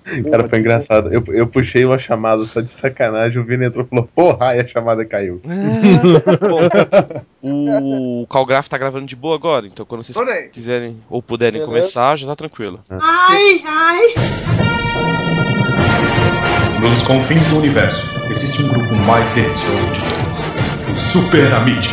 Cara, foi engraçado. Eu puxei uma chamada só de sacanagem, o Vini entrou e falou, porra, e a chamada caiu. O Calgraph tá gravando de boa agora, então quando vocês quiserem ou puderem começar, já tá tranquilo. Nos confins do universo, existe um grupo mais delicioso de todos. Os Super Amigos.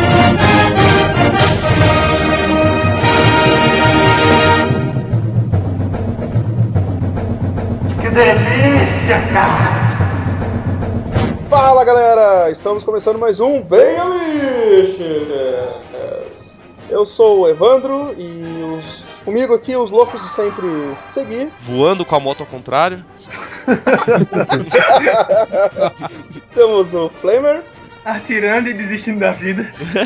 Que delícia, cara! Fala, galera! Estamos começando mais um Bem Amiches! Eu sou o Evandro e comigo aqui os loucos de sempre seguir. Voando com a moto ao contrário. Temos o Flamer. Atirando e desistindo da vida.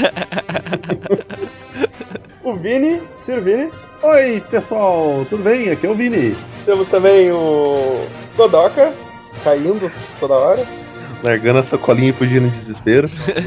O Vini, Sir Vini. Oi, pessoal, tudo bem? Aqui é o Vini. Temos também o Godoka, caindo toda hora. Largando a sacolinha e fugindo de desespero.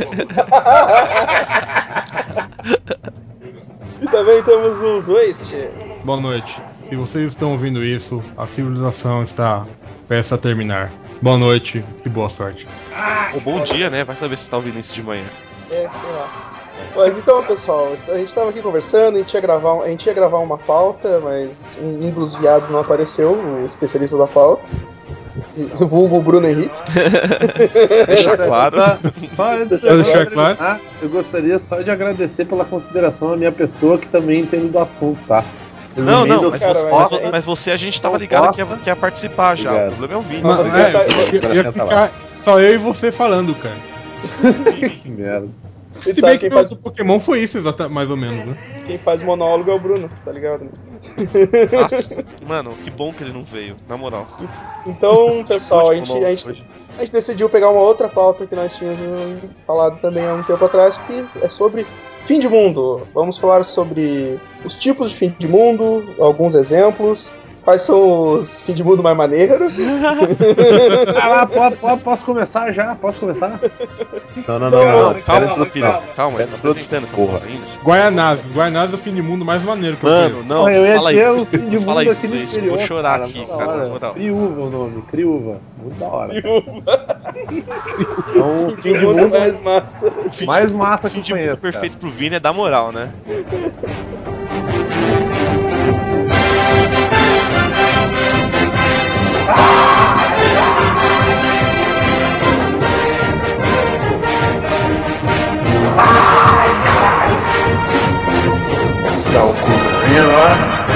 E também temos os Waste. Boa noite. Se vocês estão ouvindo isso, a civilização está prestes a terminar. Boa noite e boa sorte. Ou bom dia, né? Vai saber se tá ouvindo isso de manhã. Sei lá. Mas então, pessoal, a gente tava aqui conversando, a gente ia gravar uma pauta, mas um dos viados não apareceu, o especialista da pauta. Vulgo Bruno Henrique. Deixa claro. Só antes de deixar claro, eu gostaria só de agradecer pela consideração à minha pessoa que também entende do assunto, tá? Não, Cara, mas você a gente tava ligado que ia participar já. Obrigado. O problema é o Vini. Mas ia ficar só eu e você falando, cara. Que merda. E Se sabe bem que o Pokémon foi isso, mais ou menos, né? quem faz monólogo é o Bruno, tá ligado? Nossa, mano, que bom que ele não veio, na moral. Então, pessoal, a Monólogo gente hoje. decidiu pegar uma outra pauta que nós tínhamos falado também há um tempo atrás, que é sobre fim de mundo. Vamos falar sobre os tipos de fim de mundo, alguns exemplos, quais são os fim de mundo mais maneiros. Posso começar já? Posso começar? Não, calma, Pera, Zapira, calma, ele tá apresentando essa porra ainda. Guaianazes é o fim de mundo mais maneiro que eu Mano, conheço. não, Porra, eu ia fala ter isso. um fim de Não fala mundo isso, aqui no isso, eu interior, vou chorar cara, aqui, muito da cara, na hora. moral. Criúva o nome, Criúva. Muito da hora. Então, Fim de mundo mais massa. mais massa que Fim eu de mundo conheço, perfeito pro Vini é da moral, né? Dá o cu no fino, ó.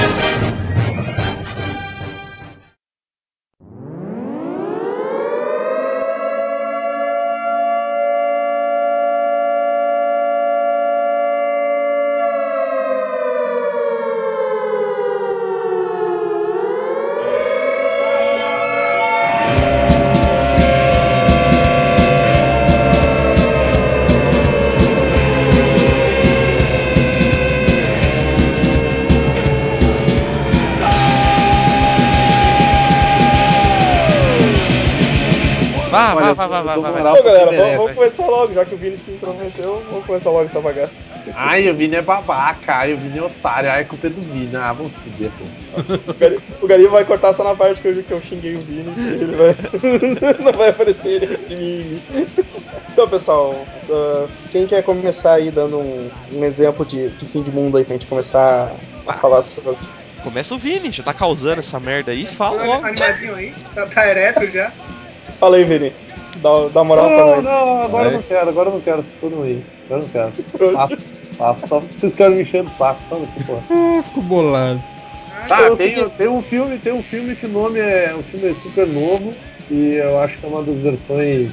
Vá. Então, galera, vamos começar logo, já que o Vini se intrometeu, vamos começar logo essa bagaça. Ai, o Vini é babaca, ai, o Vini é otário, ai, a culpa é do Vini. Ah, vamos se fuder, pô. O Gari vai cortar só na parte que eu xinguei o Vini, ele vai. Não vai aparecer ele de mim. Então, pessoal, quem quer começar aí dando um exemplo de fim de mundo aí pra gente começar a falar sobre. Começa o Vini, já tá causando essa merda aí, fala logo. Animadinho aí, tá ereto já. Fala aí, Vini. Dá moral pra nós. Não, agora eu não quero, se for no aí. Agora eu não quero. Faço, só porque vocês querem me encher do saco, sabe? Porra. Fico bolado. Tá, tem um filme que o nome é um filme super novo e eu acho que é uma das versões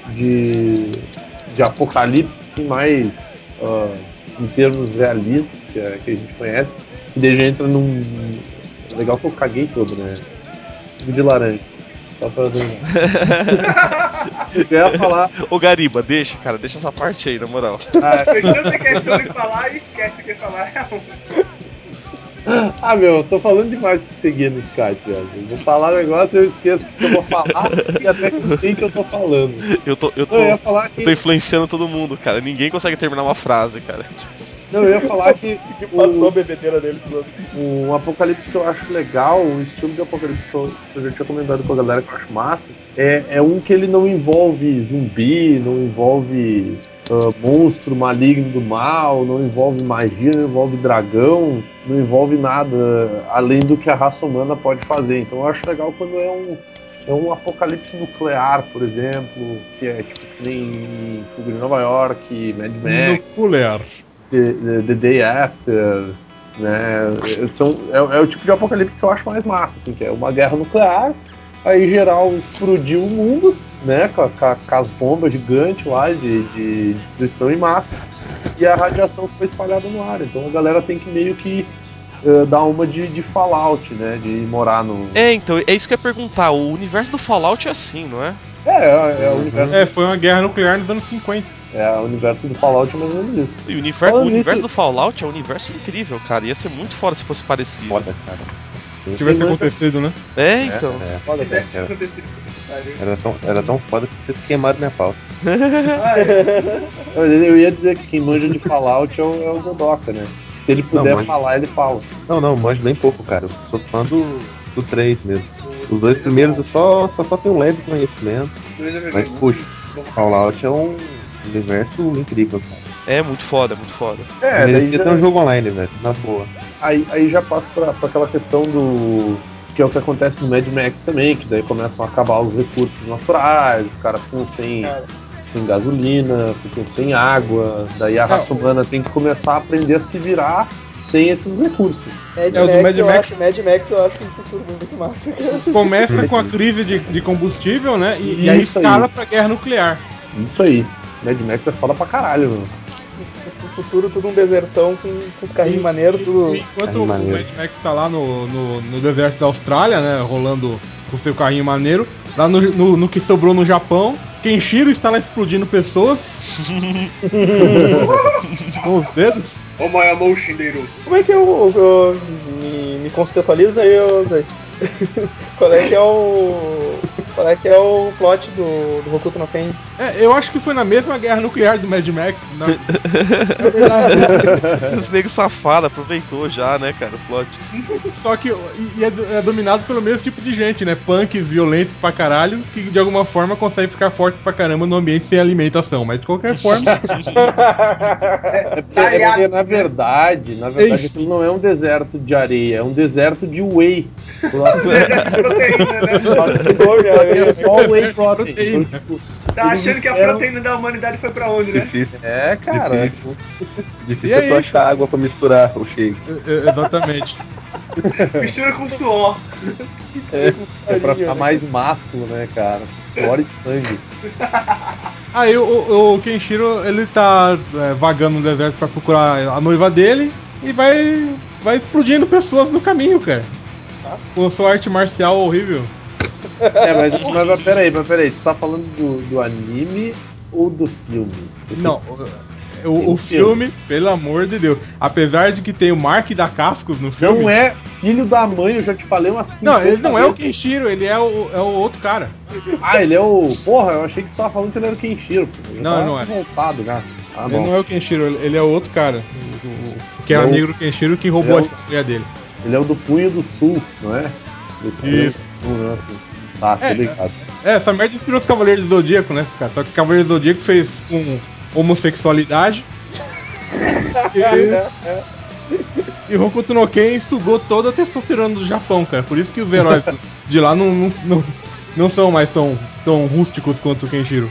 de apocalipse assim, mais em termos realistas que a gente conhece. E daí já entra num. Legal que eu caguei todo, né? Filme de laranja. Só pra eu ia falar. Ô Gariba, deixa essa parte aí, na moral. Deixando a questão de falar e esquece o que falar. Ah, meu, eu tô falando demais que seguir no Skype, velho. Eu vou falar um negócio e eu esqueço o que eu vou falar e até com quem que eu tô falando. Eu ia falar que... eu tô influenciando todo mundo, cara. Ninguém consegue terminar uma frase, cara. Não, eu ia falar que passou a bebedeira dele pros um apocalipse que eu acho legal, um estilo de apocalipse que eu já tinha comentado com a galera que eu acho massa, é um que ele não envolve zumbi, não envolve monstro maligno do mal, não envolve magia, não envolve dragão, não envolve nada além do que a raça humana pode fazer. Então eu acho legal quando é um apocalipse nuclear, por exemplo, que é tipo que nem Fuga de Nova York, Mad Max, Nuclear. The Day After, né? É o tipo de apocalipse que eu acho mais massa, assim, que é uma guerra nuclear, aí geral explodiu o mundo, né? Com as bombas gigantes lá de destruição em massa, e a radiação ficou espalhada no ar. Então a galera tem que meio que dar uma de Fallout, né? De morar no. Então, é isso que eu ia perguntar. O universo do Fallout é assim, não é? É o universo. Foi uma guerra nuclear nos anos 50. O universo do Fallout é mais ou menos isso. E o universo do Fallout é um universo incrível, cara. Ia ser muito foda se fosse parecido. Foda, cara. Se tivesse acontecido, né? Então. Foda, cara. Era tão foda que vocês queimaram minha pauta. Eu ia dizer que quem manja de Fallout é o Godoka, né? Se ele puder falar, ele fala. Não, manjo bem pouco, cara. Eu sou fã do 3 mesmo. Os dois primeiros eu só tenho um leve conhecimento. Mas, puxa, Fallout é um universo incrível, cara. É muito foda, muito foda. Daí já tem um jogo online, velho, na boa. Aí já passa pra aquela questão do... que é o que acontece no Mad Max também, que daí começam a acabar os recursos naturais, os caras ficam sem gasolina, ficam sem água, daí a raça humana tem que começar a aprender a se virar sem esses recursos. Mad Max eu acho um futuro muito massa, cara. Começa com a crise de combustível, né? E aí escala pra guerra nuclear. Isso aí. Mad Max é foda pra caralho, mano. No futuro, tudo um desertão com os carrinhos maneiros, tudo. Enquanto o Mad Max tá lá no deserto da Austrália, né? Rolando com seu carrinho maneiro. Lá no que sobrou no Japão, Kenshiro está lá explodindo pessoas. Com os dedos. Como é Como é que me contextualiza aí, Zé? Qual é que é o plot do Hokuto no Ken? Eu acho que foi na mesma guerra nuclear do Mad Max. Na verdade. Os negros safados aproveitou já, né, cara, o plot. Só que é dominado pelo mesmo tipo de gente, né? Punks violentos pra caralho, que de alguma forma conseguem ficar fortes pra caramba no ambiente sem alimentação. Mas de qualquer forma. Porque na verdade aquilo não é um deserto de areia, é um deserto de whey. Deserto de proteína, né? É só whey protein. Então, tipo, tá achando que a proteína da humanidade foi pra onde, né? Cara. Difícil é achar água pra misturar o shake. Exatamente. Mistura com suor. É pra ficar mais másculo, né, cara? Suor e sangue. Aí o Kenshiro, ele tá vagando no deserto pra procurar a noiva dele e vai explodindo pessoas no caminho, cara. Nossa. Com sua arte marcial horrível. Mas peraí, tu tá falando do anime ou do filme? Não, o filme, pelo amor de Deus. Apesar de que tem o Mark da Cascos no filme. Não é filho da mãe, eu já te falei umas 5 Não, ele não é o Kenshiro, ele é o outro cara. Ele é o... Porra, eu achei que tu tava falando que ele era o Kenshiro. Não, não é. Já. Ele não é o Kenshiro, ele é o outro cara. Que é o amigo do Kenshiro que roubou a mulher dele. Ele é o do Punho do Sul, não é? Isso. Sul, não é assim. Tá, tô ligado. Essa merda inspirou os Cavaleiros do Zodíaco, né, cara? Só que Cavaleiros do Zodíaco fez com homossexualidade. E Hokuto no Ken sugou toda a testosterona do Japão, cara. Por isso que os heróis de lá não são mais tão rústicos quanto o Kenshiro.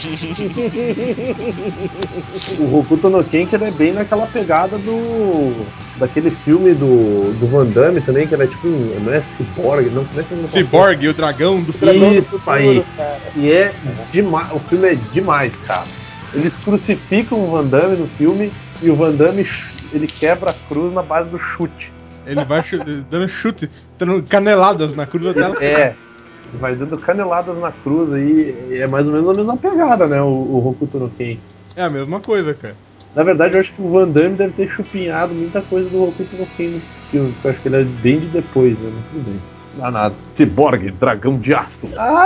O Hokuto no Ken, que ele é bem naquela pegada daquele filme do Van Damme também, que ele é tipo não é Cyborg, não, como é que ele não Cyborg, o dragão do futuro. Isso aí. E é demais, o filme é demais, cara. Eles crucificam o Van Damme no filme e o Van Damme ele quebra a cruz na base do chute. Ele vai dando chute, dando caneladas na cruz dela. Ele vai dando caneladas na cruz aí. É mais ou menos a mesma pegada, né? O Hokuto no Ken. É a mesma coisa, cara. Na verdade, eu acho que o Van Damme deve ter chupinhado muita coisa do Hokuto no Ken nesse filme, porque eu acho que ele é bem de depois, né? Mas tudo bem. Não dá nada. Cyborg, dragão de aço.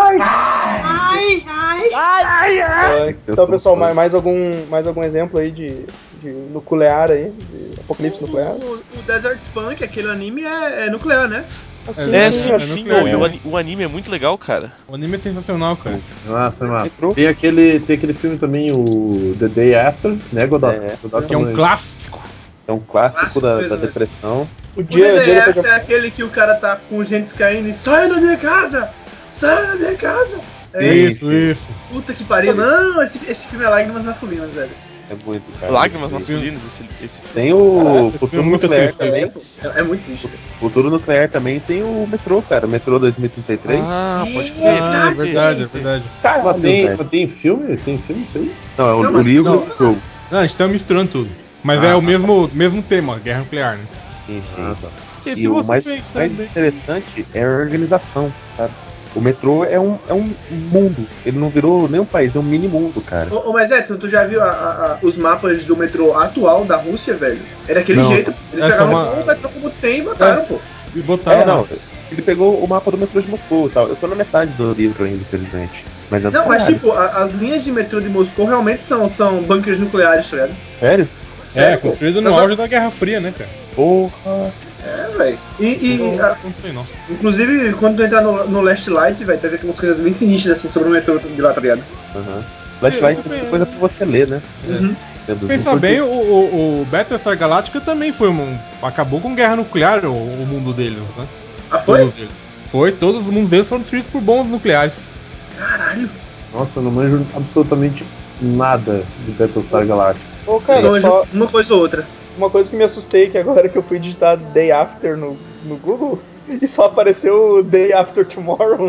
Então, pessoal, mais algum exemplo aí de nuclear aí? De apocalipse nuclear? O Desert Punk, aquele anime, é nuclear, né? Assim, Sim, o anime é muito legal, cara. O anime é sensacional, cara. Massa. Tem aquele filme também, o The Day After, né, Godot? Que é um clássico. É um clássico da mesmo, né? depressão. O dia depois é aquele que o cara tá com gente caindo e sai da minha casa! Sai da minha casa! Isso. Puta que pariu. Não, esse filme é lágrimas masculinas, velho. É muito, cara. Lágrimas masculinas, esse filme. Tem o Esse Futuro filme é muito Nuclear triste. também. É muito triste. Futuro Nuclear também tem o Metrô, cara. Metrô 2033. Ah, pode crer. Ah, é verdade. Caralho, Mas velho. tem filme? Tem filme disso aí? Não, é o mas- livro não. e o jogo. Não, a gente tá misturando tudo. Mas é o mesmo tema, guerra nuclear, né? Sim. Tá. E se E o você mais pensar bem. interessante é a organização, sabe? O metrô é um mundo. Ele não virou nem um país, é um mini mundo, cara. Mas Edson, tu já viu os mapas do metrô atual da Rússia, velho? É daquele Não. jeito. Eles É pegaram só só o metrô como tem e botaram, pô. E botaram lá. Não. Ele pegou o mapa do metrô de Moscou e tal. Eu tô na metade do livro ainda, infelizmente. Mas é do Não, mas caralho. tipo, as linhas de metrô de Moscou realmente são bunkers nucleares, tá ligado? Sério? É, construído no auge da Guerra Fria, né, cara? Porra. É, velho. Não sei não. Inclusive, quando tu entrar no Last Light, vai ter umas coisas bem sinistras assim sobre o metrô de lá, tá ligado? Flashlight tem muita coisa pra você ler, né? Pensar bem, o Battlestar Galactica também acabou com guerra nuclear, o mundo deles, né? Ah, foi? Todos os mundos deles foram destruídos por bombas nucleares. Caralho. Nossa, eu não manjo absolutamente nada de Battlestar Galactica. Ô, cara, Só uma coisa ou outra. Uma coisa que me assustei que agora que eu fui digitar Day After no Google e só apareceu Day After Tomorrow.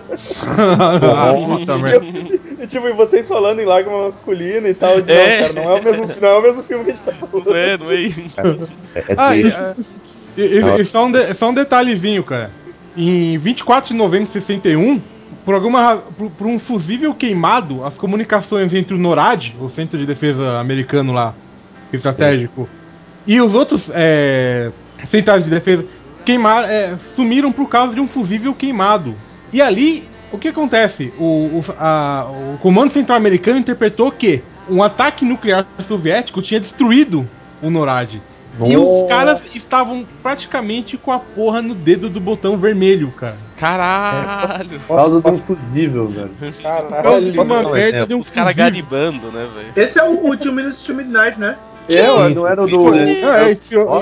Puta merda. E tipo, e vocês falando em lágrima masculina e tal, eu disse, não, cara, não é o mesmo filme que a gente tá falando. Não é. E só um detalhezinho, cara. Em 24 de novembro de 61, por um fusível queimado, as comunicações entre o NORAD, o Centro de Defesa Americano lá, estratégico, e os outros centrais de defesa sumiram por causa de um fusível queimado. E ali, o que acontece? O Comando Central Americano interpretou que um ataque nuclear soviético tinha destruído o NORAD. E os caras estavam praticamente com a porra no dedo do botão vermelho, cara. Caralho! Por causa de um fusível, velho. Caralho. Uma merda de um Os caras fusível. garibando, né, velho? Esse é o 2 Minutes to Midnight, né? Não era o do. Inspirou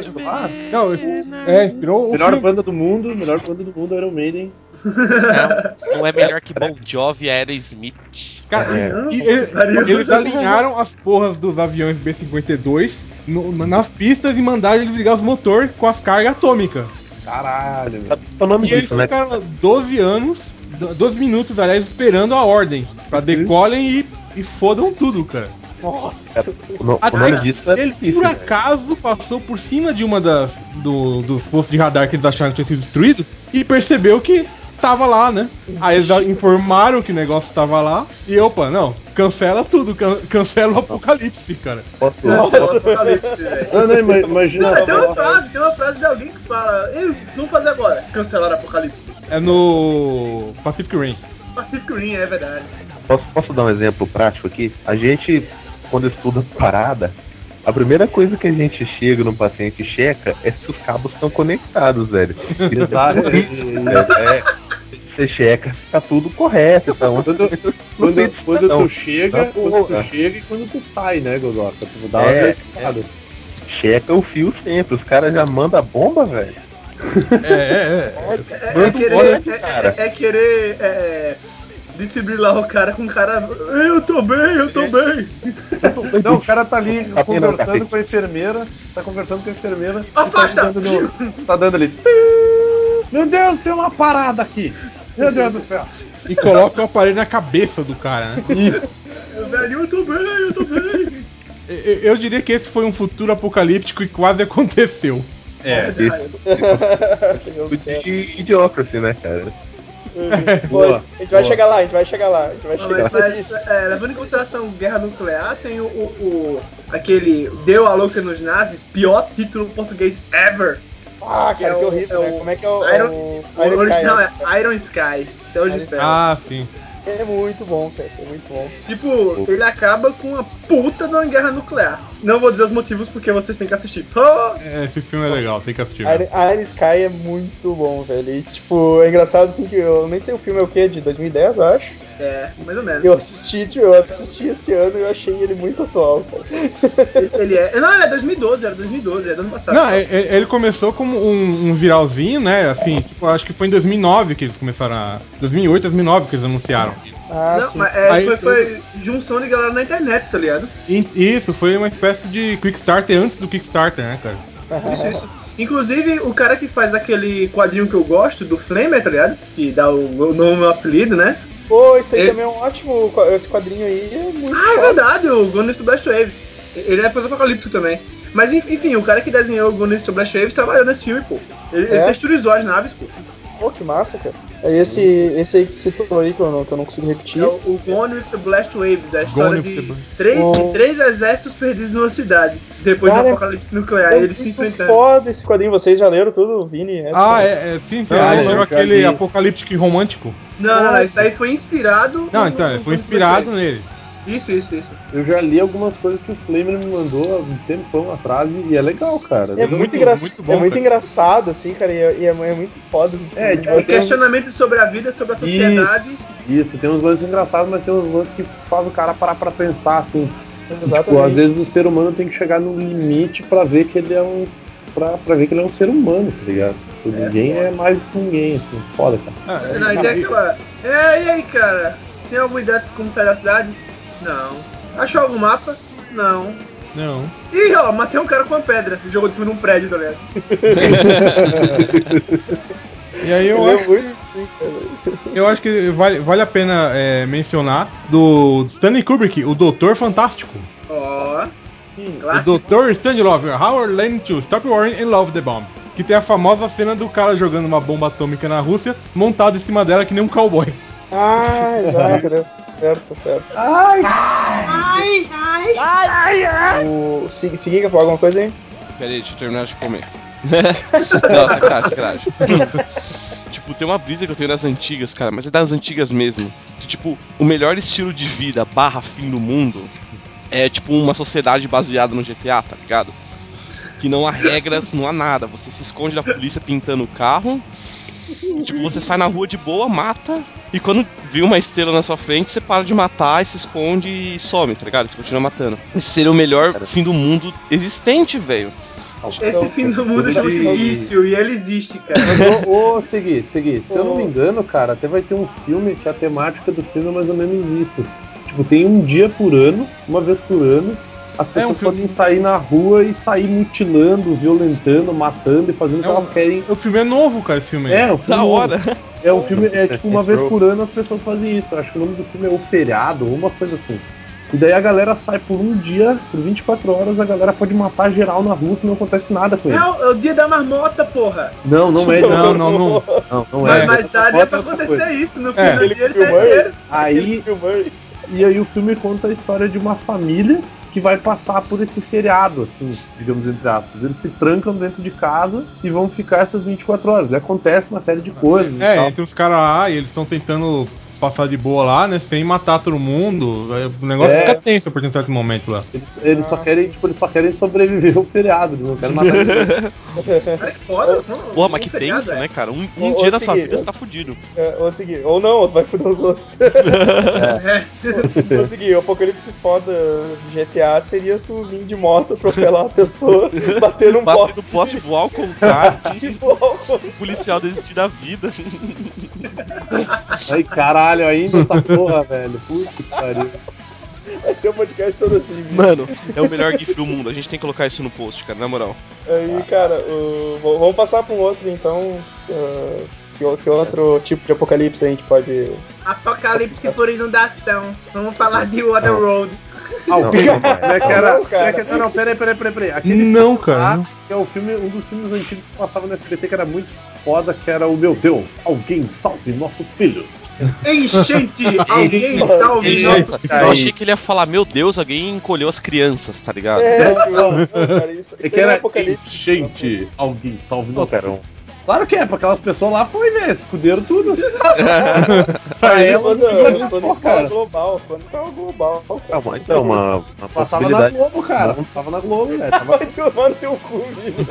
o Melhor filme. banda do mundo, Iron Maiden. Não é melhor que Bon Jovi, Aerosmith. Cara, Não, eles alinharam as porras dos aviões B-52 nas pistas e mandaram eles ligar os motores com as cargas atômicas. Caralho, velho. Sabe o nome E eles disso, né? ficaram 12 minutos, aliás, esperando a ordem pra decolem e fodam tudo, cara. Nossa. O nome disso é Ele, difícil, por velho. acaso, passou por cima de uma dos postos de radar que eles acharam que tinha sido destruído e percebeu que tava lá, né? Aí eles informaram que o negócio tava lá e, opa, não, cancela tudo, cancela o apocalipse, cara. Nossa, Apocalipse, velho. Não, imagina Tem só. uma frase de alguém que fala: Ei, vamos fazer agora. Cancelar Apocalipse. É no Pacific Rim. Pacific Rim, é verdade. Posso dar um exemplo prático aqui? A gente, quando estuda parada, a primeira coisa que a gente chega no paciente e checa é se os cabos estão conectados, velho. Exato. Você checa se tá tudo correto. Então, Quando tu chega e quando tu sai, né, Godota? Tu dá uma verificada. Checa o fio sempre. Os caras já mandam a bomba, velho. É querer desfibrilar o cara com o cara. Eu tô bem. Não, o cara tá ali conversando com a enfermeira. Afasta! Tá dando ali. Meu Deus, tem uma parada aqui. Meu Deus do céu. E coloca o aparelho na cabeça do cara, né? Isso. Velho, eu tô bem. Eu diria que esse foi um futuro apocalíptico e quase aconteceu. De Idiocracy, né, cara? A gente vai chegar lá. Levando em consideração guerra nuclear, tem aquele Deu a Louca nos Nazis, pior título português ever. Ah, cara, que horrível, né? Como é que é o Iron original é Iron Sky, Céu de Ferro. Ah, sim. É muito bom, cara, é muito bom. Tipo, ele acaba com uma puta de uma guerra nuclear. Não vou dizer os motivos porque vocês têm que assistir. Oh! Esse filme é legal, tem que assistir. Iron Sky é muito bom, velho. E, tipo, é engraçado assim que eu nem sei o filme é o quê, de 2010, eu acho. É, mais ou menos. Eu assisti esse ano e eu achei ele muito atual, cara. Ele é. Não, ele é 2012, era 2012, é do ano passado. Não, ele começou como um viralzinho, né? Assim, tipo, acho que foi em 2009 que eles começaram a. 2008, 2009 que eles anunciaram. Ah, não, sim. mas foi junção de galera na internet, tá ligado? Isso, foi uma espécie de Kickstarter antes do Kickstarter, né, cara? Isso. Inclusive, o cara que faz aquele quadrinho que eu gosto, do Flamer, tá ligado? Que dá o nome, o apelido, né? Pô, isso aí também é um ótimo. Esse quadrinho aí é muito. É verdade, o Gunners to Blast Waves. Ele é pós-apocalíptico também. Mas enfim, o cara que desenhou o Gunners to Blast Waves trabalhou nesse filme, pô. Ele texturizou as naves, pô. Pô, que massa, cara. É esse aí que citou aí que eu não consigo repetir. É o Gone with the Blast Waves, a história de três exércitos perdidos numa cidade, depois do apocalipse nuclear, e eles se enfrentando. Foda esse quadrinho, vocês já leram tudo, Vini? Sim, leram aquele apocalíptico romântico. Não, isso aí foi inspirado. Não, então, foi inspirado nele. Isso. Eu já li algumas coisas que o Flamer me mandou há um tempão atrás e é legal, cara. É muito engraçado, assim, cara, e é muito foda. Tipo, questionamento sobre a vida, sobre a sociedade. Isso, tem uns lances engraçados, mas tem uns lances que faz o cara parar pra pensar, assim. Exatamente. Tipo, às vezes o ser humano tem que chegar no limite pra ver que ele é pra ver que ele é um ser humano, tá ligado? Ninguém é mais do que ninguém, assim, foda, cara. E aí, cara? Tem alguma ideia de como sair da cidade? Não. Achou algum mapa? Não. Ih, ó, matei um cara com uma pedra. Jogou de cima de um prédio, tá ligado? E aí eu acho que vale a pena mencionar do Stanley Kubrick, o Doutor Fantástico. O Dr. Strangelove, How I Learned to Stop Worrying and Love the Bomb. Que tem a famosa cena do cara jogando uma bomba atômica na Rússia, montado em cima dela que nem um cowboy. Ah, exato, né? Certo. Segui, quer falar alguma coisa aí? Peraí, deixa eu terminar de comer. Não, sacanagem. Tipo, tem uma brisa que eu tenho das antigas, cara, mas é das antigas mesmo. Que, tipo, o melhor estilo de vida / fim do mundo é, tipo, uma sociedade baseada no GTA, tá ligado? Que não há regras, não há nada. Você se esconde da polícia pintando o carro. Tipo, você sai na rua de boa, mata. E quando vê uma estrela na sua frente, você para de matar e se esconde e some, tá ligado? Você continua matando. Esse seria o melhor fim do mundo existente, velho. Esse fim do mundo chama-se vício e ele existe, cara. Segui. Se eu não me engano, cara, até vai ter um filme que a temática do filme é mais ou menos isso. Tipo, tem um dia por ano, uma vez por ano, as pessoas podem sair na rua e sair mutilando, violentando, matando e fazendo o que elas querem. O filme é novo, cara, esse filme aí. É, o filme da hora. É um filme, tipo, uma vez por ano as pessoas fazem isso. Eu acho que o nome do filme é O Feriado, ou uma coisa assim. E daí a galera sai por um dia, por 24 horas, a galera pode matar geral na rua que não acontece nada com ele. É o dia da marmota, porra! Não é. Não é. Mas daria pra acontecer isso, no fim do dia ele tá inteiro. E aí o filme conta a história de uma família que vai passar por esse feriado, assim, digamos entre aspas. Eles se trancam dentro de casa e vão ficar essas 24 horas. E acontece uma série de coisas. Entre os caras lá, e eles estão tentando passar de boa lá, né, sem matar todo mundo. O negócio fica tenso por um certo momento lá. Eles só querem, tipo, sobreviver ao feriado, eles não querem matar ninguém. Porra, mas que tenso, né, cara? Um dia da sua vida você tá fudido. Ou não, ou tu vai fuder os outros. Vou seguir, o apocalipse foda de GTA seria tu vir de moto, atropelar a pessoa, bater num poste, voar ao contrário, o policial desistir da vida. Ai, caralho, ainda essa porra, velho. Puta que pariu. Vai ser um podcast todo assim, viu? Mano, é o melhor GIF do mundo. A gente tem que colocar isso no post, cara, na moral. Aí, cara, vamos passar pra um outro, então. Que outro tipo de apocalipse a gente pode... Apocalipse por inundação. Vamos falar de Waterworld. Peraí. Aquele não, cara. Que é um dos filmes antigos que passava no SBT que era muito foda que era o meu Deus, alguém salve nossos filhos. Enchente! Alguém salve nossos filhos. Eu achei que ele ia falar, meu Deus, alguém encolheu as crianças, tá ligado? Não, cara, isso É que aí é era apocalipse. enchente, alguém salve Pô, nossos cara, filhos. Claro que é, pra aquelas pessoas lá foi, né? Se fuderam tudo. Pra Aí elas, tô em escala global, cara. então, uma passava na possibilidade. Globo, cara. Passava na Globo, velho. Tava... Vai tomar no teu cu, Vini.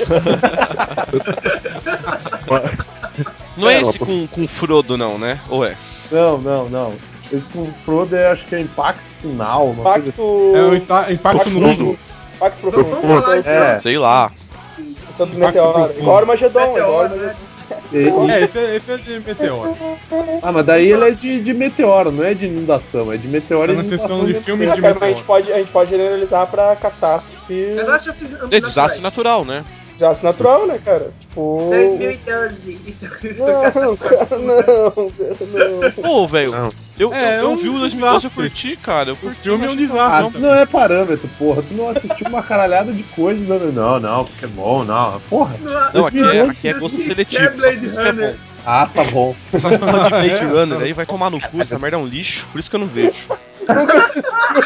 Não é esse com Frodo, não, né? Ou é? Não. Esse com o Frodo é, acho que é Impacto Final. Impacto. É o impacto no mundo. Impacto profundo. Vamos falar então. Sei lá. Esse é dos Impacto meteoros. profundo. Igual Armagedon, Esse é de meteoro. Ah, mas daí ele é de meteoro, não é de inundação. É de meteoro Tá e na inundação. sessão de mesmo. filmes de Cara, mas meteoro. a gente pode generalizar pra catástrofe. É desastre natural, né? Desastre natural, né, cara? Tipo. 2012. Isso Não, cara, não. Pô, velho, Não. eu um vi o 2012 desastre. eu curti, cara. Eu curti, filme é não um achei tão desastre. ruim, Ah, não é parâmetro, porra. Tu não assistiu uma caralhada de coisa. Não, Pokémon, não. Porra. Não, aqui é gosto seletivo, só assiste que é bom. Ah, tá bom. Essas porra de Blade Runner aí vai tomar no cu, essa merda é um lixo, por isso que eu não vejo. Nunca assistiu.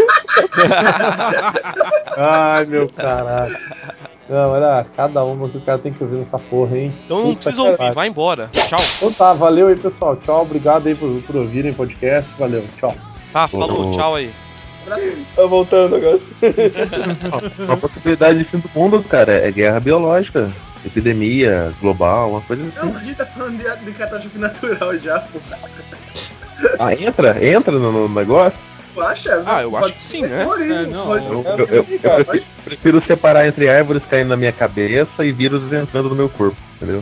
Ai, meu caralho. Não, olha, cada uma que o cara tem que ouvir nessa porra, hein? Então não Puta precisa que ouvir, pariu. vai embora. Tchau. Então tá, valeu aí, pessoal. Tchau, obrigado aí por ouvirem o podcast. Valeu, tchau. Tá, falou, tchau aí. Tá voltando agora. Uma possibilidade de fim do mundo, cara, é guerra biológica. Epidemia global, uma coisa Não, assim. a gente tá falando de catástrofe natural já, pô. Ah, entra no negócio? Tu acha? Ah, eu Pode acho que sim, ser, né? pode- É, não, pode- Eu prefiro separar entre árvores caindo na minha cabeça e vírus entrando no meu corpo, entendeu?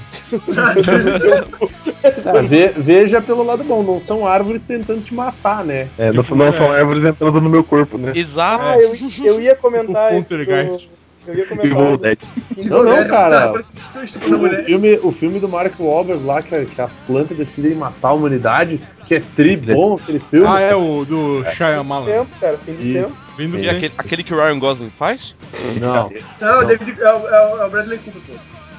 Veja pelo lado bom, não são árvores tentando te matar, né? É, não são árvores entrando no meu corpo, né? Exato. Ah, eu ia comentar Tipo isso. Poltergeist. Eu ia Evil comentar Dead. Não, cara. Estupro da mulher. O filme do Mark Wahlberg lá, que as plantas decidem matar a humanidade, que é bom aquele filme. Ah, é o do Fim dos Shyamalan. tempos, cara. Fim dos Isso. tempos. Vindo E aquele que o Ryan Gosling faz? Não. Não, é o Bradley Cooper, pô.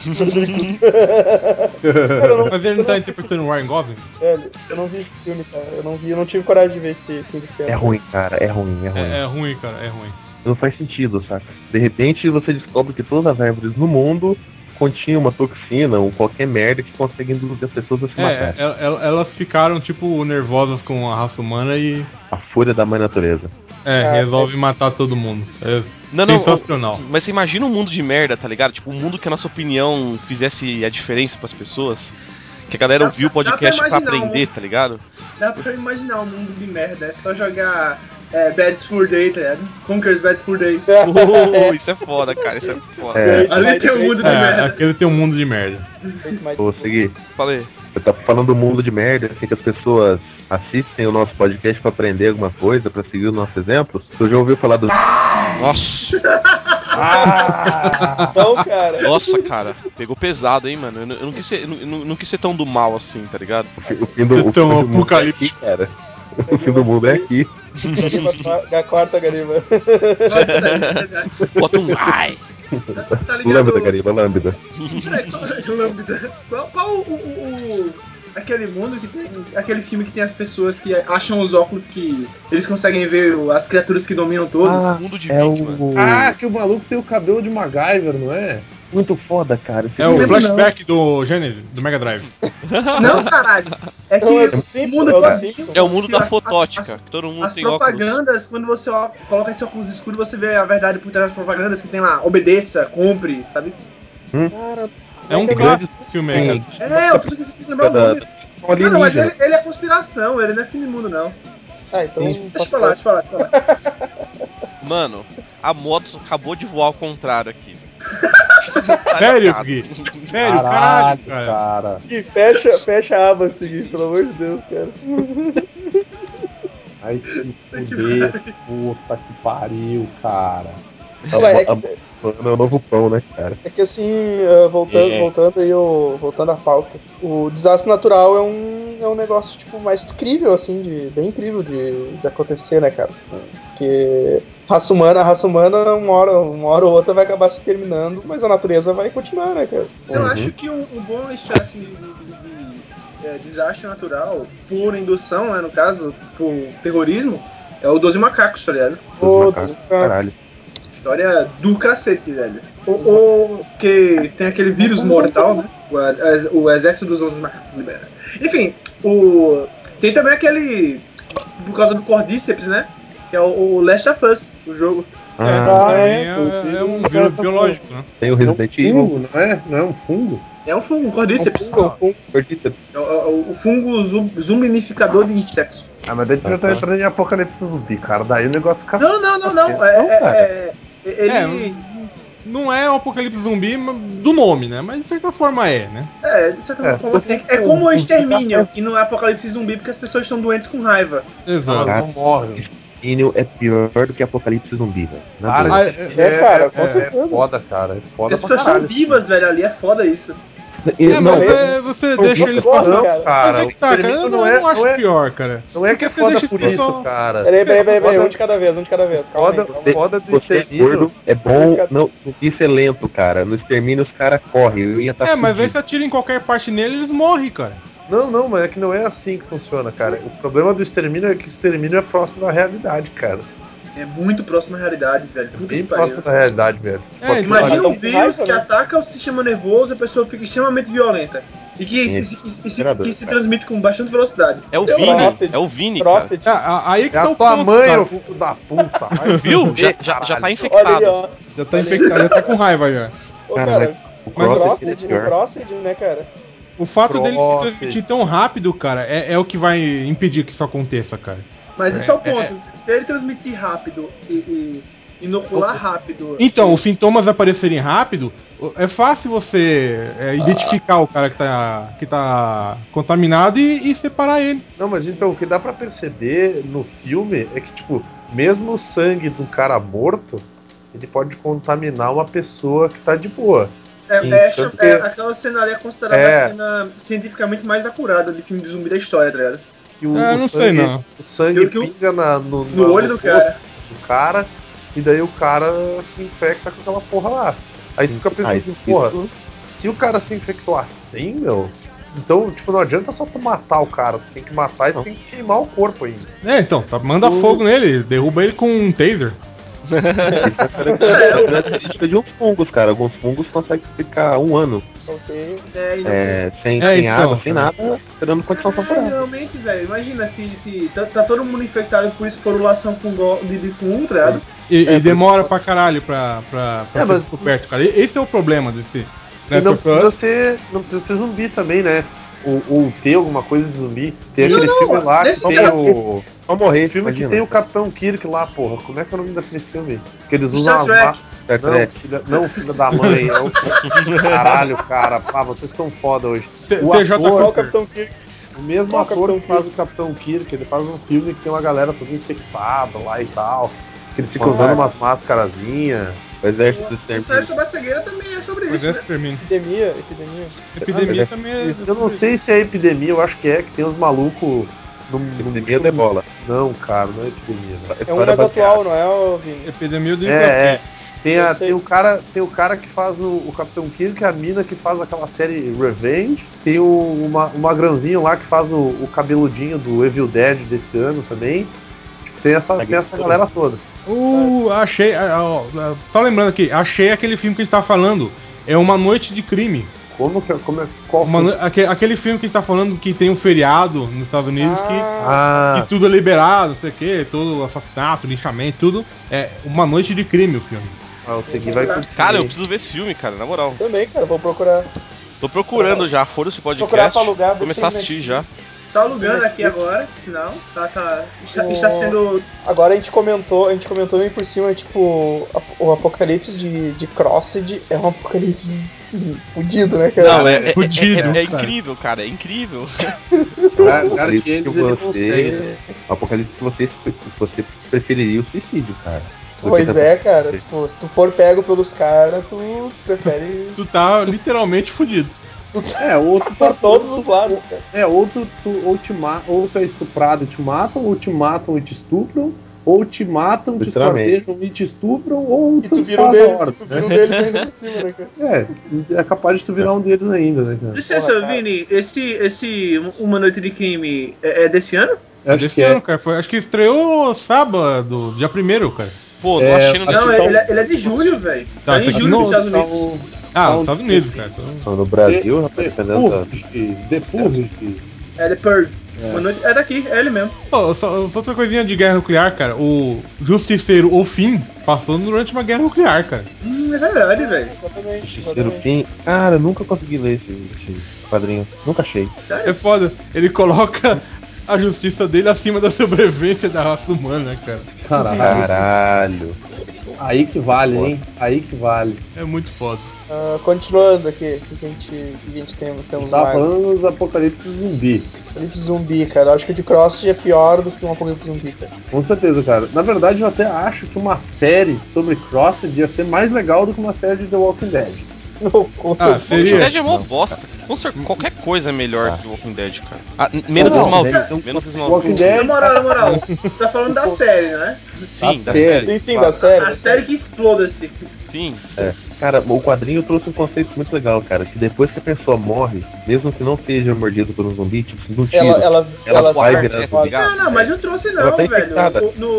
Cara, eu não, Mas ele não tá interpretando o Ryan Gosling? velho, eu não vi esse filme, cara. Eu não tive coragem de ver esse Fim dos tempos. É ruim, cara, é ruim. É ruim, cara, é ruim. Não faz sentido, saca? De repente você descobre que todas as árvores no mundo continham uma toxina ou qualquer merda que consegue induzir as pessoas a se matar. Elas ficaram, tipo, nervosas com a raça humana e A fúria da mãe natureza. resolvem matar todo mundo. É Não, sensacional. mas você imagina um mundo de merda, tá ligado? Tipo, um mundo que a nossa opinião fizesse a diferença pras pessoas. Que a galera ouviu o podcast pra aprender, tá ligado? Dá pra eu imaginar um mundo de merda. É só jogar Bad Fur Day, tá ligado? Conker's Bad Fur Day. Isso é foda, cara, isso é foda. Ali tem um mundo de merda. Aquele tem um mundo de merda. Vou seguir. Falei. Eu tava falando do mundo de merda, assim, que as pessoas assistem o nosso podcast pra aprender alguma coisa, pra seguir o nosso exemplo. Tu já ouviu falar do... Nossa! Não, cara. Nossa, cara, pegou pesado, hein, mano. Eu não quis ser tão do mal assim, tá ligado? O fim do mundo é aqui, cara. O fim do mundo é aqui. Gariba, corta, Gariba. Bota um ai! Tá ligado? Lambda, Gariba, lambda. Lambda. Qual aquele mundo que tem. Aquele filme que tem as pessoas que acham os óculos que eles conseguem ver as criaturas que dominam todos? Mundo de É Mickey, mano. Que o maluco tem o cabelo de MacGyver, não é? Muito foda, cara. É o flashback do Genesis, do Mega Drive. Não, caralho. É que Não, é do o Simpsons, mundo é o do todinho- Simpsons. É o mundo da as- fotótica, que todo mundo As tem óculos. propagandas, quando você coloca esse óculos escuro, você vê a verdade por trás das propagandas que tem lá, obedeça, compre, sabe? Cara, É um clássico esse filme aí, cara. Eu tô esquecendo de lembrar o nome. Não, mas alienígena. ele é conspiração, ele não é fim do mundo, não. então. Deixa eu falar. Mano, a moto acabou de voar ao contrário aqui. Sério, Gui? Sério, caralho, cara. E fecha a aba a seguir, pelo amor de Deus, cara. Ai, se fuder, puta que pariu, cara. É o novo pão, né, cara? É que assim, voltando à pauta, o desastre natural é um negócio, tipo, mais incrível, assim, bem incrível de acontecer, né, cara? Porque A raça humana, uma hora ou outra vai acabar se terminando, mas a natureza vai continuar, né, cara? Eu acho que um bom história assim, de desastre natural, por indução, né, no caso, por terrorismo, é o 12 Macacos, tá ligado? Caralho. História do cacete, velho. Ou que tem aquele vírus mortal, né? O exército dos 11 macacos libera. Enfim, tem também aquele, por causa do Cordyceps, né? Que é o Last of Us, o jogo. É um vírus biológico, né? Tem o Resident É um fungo, Evil. não é? Não é um fungo? É um fungo, Cordyceps. Cordyceps. É o fungo zumbificador de insetos. Ah, mas daí você já tá entrando em apocalipse zumbi, cara. Daí o negócio fica. Não. Ele. Não é um apocalipse zumbi do nome, né? Mas de certa forma né? De certa forma assim. É como o extermínio, que não é apocalipse zumbi porque as pessoas estão doentes com raiva. Exato. Elas não morrem. Extermínio é pior do que Apocalipse Zumbi, velho. Na Cara, boa. cara, com certeza. É foda, cara. É Porque foda as pra pessoas estão caralho. vivas, velho, ali. É foda isso. Mas você deixa eles correm, passar. cara. Cara, Mas o é que tá, cara. extermínio Eu não é. não acho pior, cara. Não é que é Porque você foda deixa por esse isso, pessoal- cara. Peraí, um de cada vez, calma aí. Foda do Você é extermínio. gordo, é bom. Não, isso é lento, cara. No extermínio os caras correm. Eu ia estar mas aí você atira em qualquer parte nele eles morrem, cara. Não, mas é que não é assim que funciona, cara. O problema do extermínio é que o extermínio é próximo da realidade, cara. É muito próximo à realidade, velho. Puta Bem que pariu. próximo da realidade, velho. Imagina então, um vírus raiva, que né? ataca o sistema nervoso e a pessoa fica extremamente violenta. E que se transmite com bastante velocidade. É o Vini, cara. Aí que É tá a o tua ponto, mãe, cara. ô filho da puta. Vai Viu? fuder, Já tá caralho. infectado. Olha aí, ó. Já tá infectado, já tá com raiva já. Ô, Cara, cara, o o Crossed é pior. Crossed, né, cara? O fato dele se Crossed. transmitir tão rápido, cara, é o que vai impedir que isso aconteça, cara. Mas esse é o ponto. Se ele transmitir rápido e inocular rápido. Então, os sintomas aparecerem rápido, é fácil você identificar o cara que tá contaminado e separar ele. Não, mas então o que dá pra perceber no filme é que, tipo, mesmo o sangue do cara morto, ele pode contaminar uma pessoa que tá de boa. Aquela cena ali é considerada a cena cientificamente mais acurada de filme de zumbi da história, tá ligado? Que não sei não. O sangue Que o- pinga no olho do rosto cara. do cara, e daí o cara se infecta com aquela porra lá. Aí tu fica pensando assim, porra, se o cara se infectou assim, meu, então, tipo, não adianta só tu matar o cara, tu tem que matar e tu tem que queimar o corpo ainda. Então, manda fogo nele, derruba ele com um taser. Isso é característica de uns fungos, cara. Alguns fungos conseguem ficar um ano sem água, sem nada, esperando condição favorável. Realmente, velho, imagina se tá todo mundo infectado por esporulação de fungo, tá ligado? E demora pra caralho pra ser descoberto, cara. Esse é o problema desse. E não precisa ser zumbi também, né? Ou ter alguma coisa de zumbi. Tem aquele filme lá que tem o. Vamos morrer, filme imagina. que tem o Capitão Kirk lá, porra. Como é que é o nome daquele filme? Que eles Star usam Trek. Não, filho da mãe. É o... Caralho, cara. Pá, vocês estão foda hoje. O Qual o Capitão Kirk? O mesmo ator que faz o Capitão Kirk, ele faz um filme que tem uma galera toda infectada lá e tal. Que eles ficam usando umas máscarazinhas. O exército do O extermínio. sobre a cegueira também é sobre isso, né? Epidemia também é. Eu não sei se é epidemia, eu acho que tem uns malucos. Epidemia de bola. Não, cara, não é epidemia. Não. É um mais atual, não é, Vini? Epidemia do Tem o cara que faz o Capitão Kirk, a mina que faz aquela série Revenge, tem o magrãozinho lá que faz o cabeludinho do Evil Dead desse ano também. Tem essa galera toda. Achei. Só lembrando aqui, achei aquele filme que a gente tá falando. É Uma Noite de Crime. Qual filme? Aquele filme que a gente tá falando que tem um feriado nos Estados Unidos que tudo é liberado, não sei o que, todo assassinato, linchamento, tudo. É Uma Noite de Crime o filme. O Segui vai Cara, eu preciso ver esse filme, cara, na moral. Também, cara, vou procurar. Tô procurando já, fora esse podcast. Procurar pra alugar, começar a assistir já. Só alugando aqui agora, senão está sendo. Agora a gente comentou meio por cima, tipo, o apocalipse de Crossed é um apocalipse fudido, né, cara? Não, é fudido, incrível, cara, é incrível. O apocalipse que você preferiria o suicídio, cara. Pois é, cara, tipo, se tu for pego pelos caras, tu prefere. Tu tá literalmente fudido. Outro por todos os lados, cara. Ou tu é estuprado e te matam, ou te matam e te estupram, ou te matam, te Literalmente. esquartejam e te estupram, ou E tu vira um faz a deles, hora, tu vira um deles ainda por cima, né, cara? É capaz de tu virar um deles ainda, né, cara? Licença, Porra, cara. Vini, esse Uma Noite de Crime é desse ano? Acho Desse que ano, cara. Acho que estreou sábado, dia 1º, cara. Pô, não achei no Não, Netflix. ele é de julho, velho. Tá, Saiu em tá aqui julho no- nos Estados Tá Unidos. o- Ah, tá nos o- Estados Unidos, cara. Então... Então, no Brasil, rapaz, dependendo da. The Purge. É The Purge. É. Uma noite... É daqui, é ele mesmo. Pô, só outra coisinha de guerra nuclear, cara. O Justiceiro, o Finn, passou durante uma guerra nuclear, cara. É verdade, velho. Exatamente, Terceiro exatamente. fim. Cara, nunca consegui ler esse quadrinho. Nunca achei. É Sério? foda. Ele coloca a justiça dele acima da sobrevivência da raça humana, cara. Caralho. Caralho. Aí que vale, hein? Aí que vale. É muito foda. Continuando aqui, o que a gente A gente temos tava mais? falando dos apocalipse zumbi. Apocalipse zumbi, cara. Eu acho que o de Cross é pior do que um apocalipse zumbi, cara. Com certeza, cara. Na verdade, eu até acho que uma série sobre Crossed ia ser mais legal do que uma série de The Walking Dead. Com Ah, certeza. seria. Walking Dead é mó Não, bosta. Qualquer coisa é melhor Tá. que Walking Dead, cara. Ah, menos Não, Smallville. não, Menos Walking Smallville. Dead. Na moral, você tá falando da série, né? Sim, A da série. série. Sim, da série. A série que exploda-se. Sim. Cara, o quadrinho trouxe um conceito muito legal, cara. Que depois que a pessoa morre, mesmo que não seja mordido por um zumbi, tipo, se um tiro, Ela vai vai virar tá zumbi. ligado? Não, mas não trouxe Ela tá não, velho. infectada.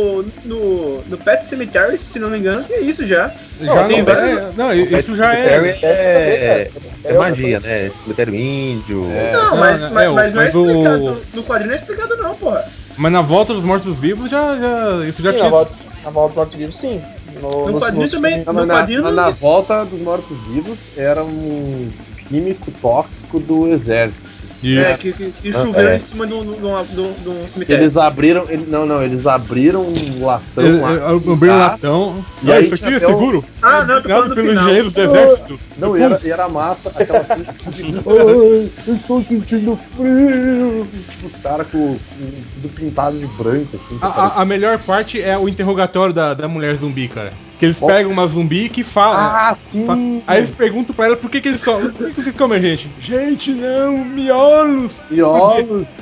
No Pet Cemetery, se não me engano, tinha isso já. Já tem não, vários- não, O isso já Cemitério é. é magia, né? Cemitério índio. Não, Não, mas, não, mas não é mas explicado. No quadrinho não é explicado não, porra. Mas na volta dos mortos-vivos isso já Sim, tinha. na volta do Morto Vivo, sim. No quadrinho também. Não, No mas quadrinho na, não. na volta dos mortos-vivos era um químico tóxico do exército. Isso. Que choveu é. em cima de um Que cemitério. eles abriram. Eles abriram um latão lá. Eu com abri um gás, latão. E Ah, aí isso aqui tinha é até um- seguro. Ah, não, tô falando do pelos final. engenheiros do exército. Não, e era massa aquela cena de. Ai, eu estou sentindo frio! Os caras com tudo pintado de branco, assim. que A melhor parte é o interrogatório da mulher zumbi, cara. Que eles Ó. pegam uma zumbi que fala. Ah, sim! Aí eles perguntam pra ela por que eles comem. Por que vocês comem, gente? Gente, não, miolos! Miolos!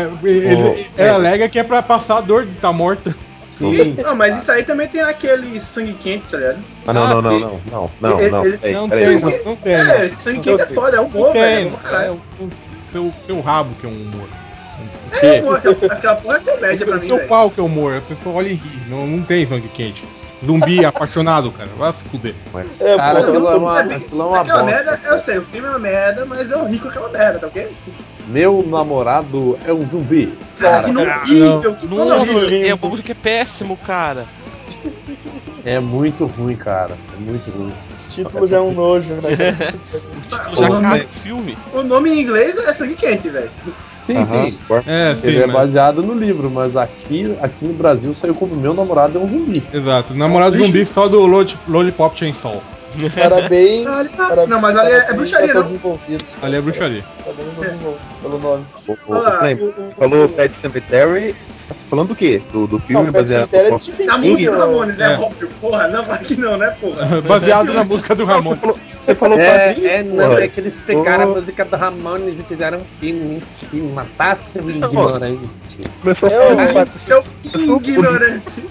Ela alega que é pra passar a dor de estar morta. Sim. Não, mas isso aí também tem aquele sangue quente, tá ligado? Ah, não. Ele- Peraí, Não peraí. tem, não tem. É, sangue quente é foda, é humor, velho. É Tem, bom caralho. seu rabo que é um humor. É humor, aquela porra é comédia pra O mim, seu velho. pau que é humor, a pessoa olha e ri. Não tem sangue quente. Zumbi apaixonado, cara. Vai se fuder. Cara, Não, aquilo é não, uma, bem, aquilo é uma aquela bosta. merda, eu sei, o filme é uma merda, mas eu ri com aquela merda, tá ok? Meu namorado é um zumbi. Cara, que Cara, horrível, que coisa Nossa, horrível. é um bagulho que é péssimo, cara. é muito ruim, cara. É muito ruim. O título já é um nojo, né? Já O nome- caga o filme. O nome em inglês é sangue quente, velho. Sim, Aham, sim. É, sim, Ele é mas- baseado no livro, mas aqui no Brasil saiu como Meu Namorado é um Zumbi. Exato. Namorado Lixo. zumbi só do Lollipop Chainsaw. Parabéns. Não, mas ali é parabéns bruxaria, a não? todos envolvidos. Ali é bruxaria. Parabéns a todos envolvidos pelo nome. O Flame, falou Pet Cemetery, tá falando do quê? Do filme Não, Pet baseado Cemetery é de Stephen Da King. música do né? Ramones, é É. óbvio, porra. Não, vai que não, né, porra? Baseado na música do Ramon. Você falou quadrinho, porra. que eles pegaram Oh. a música do Ramones e fizeram um filme em cima, tá, seu ignorante? Começou a Eu- falar do quadrinho. Seu ignorante.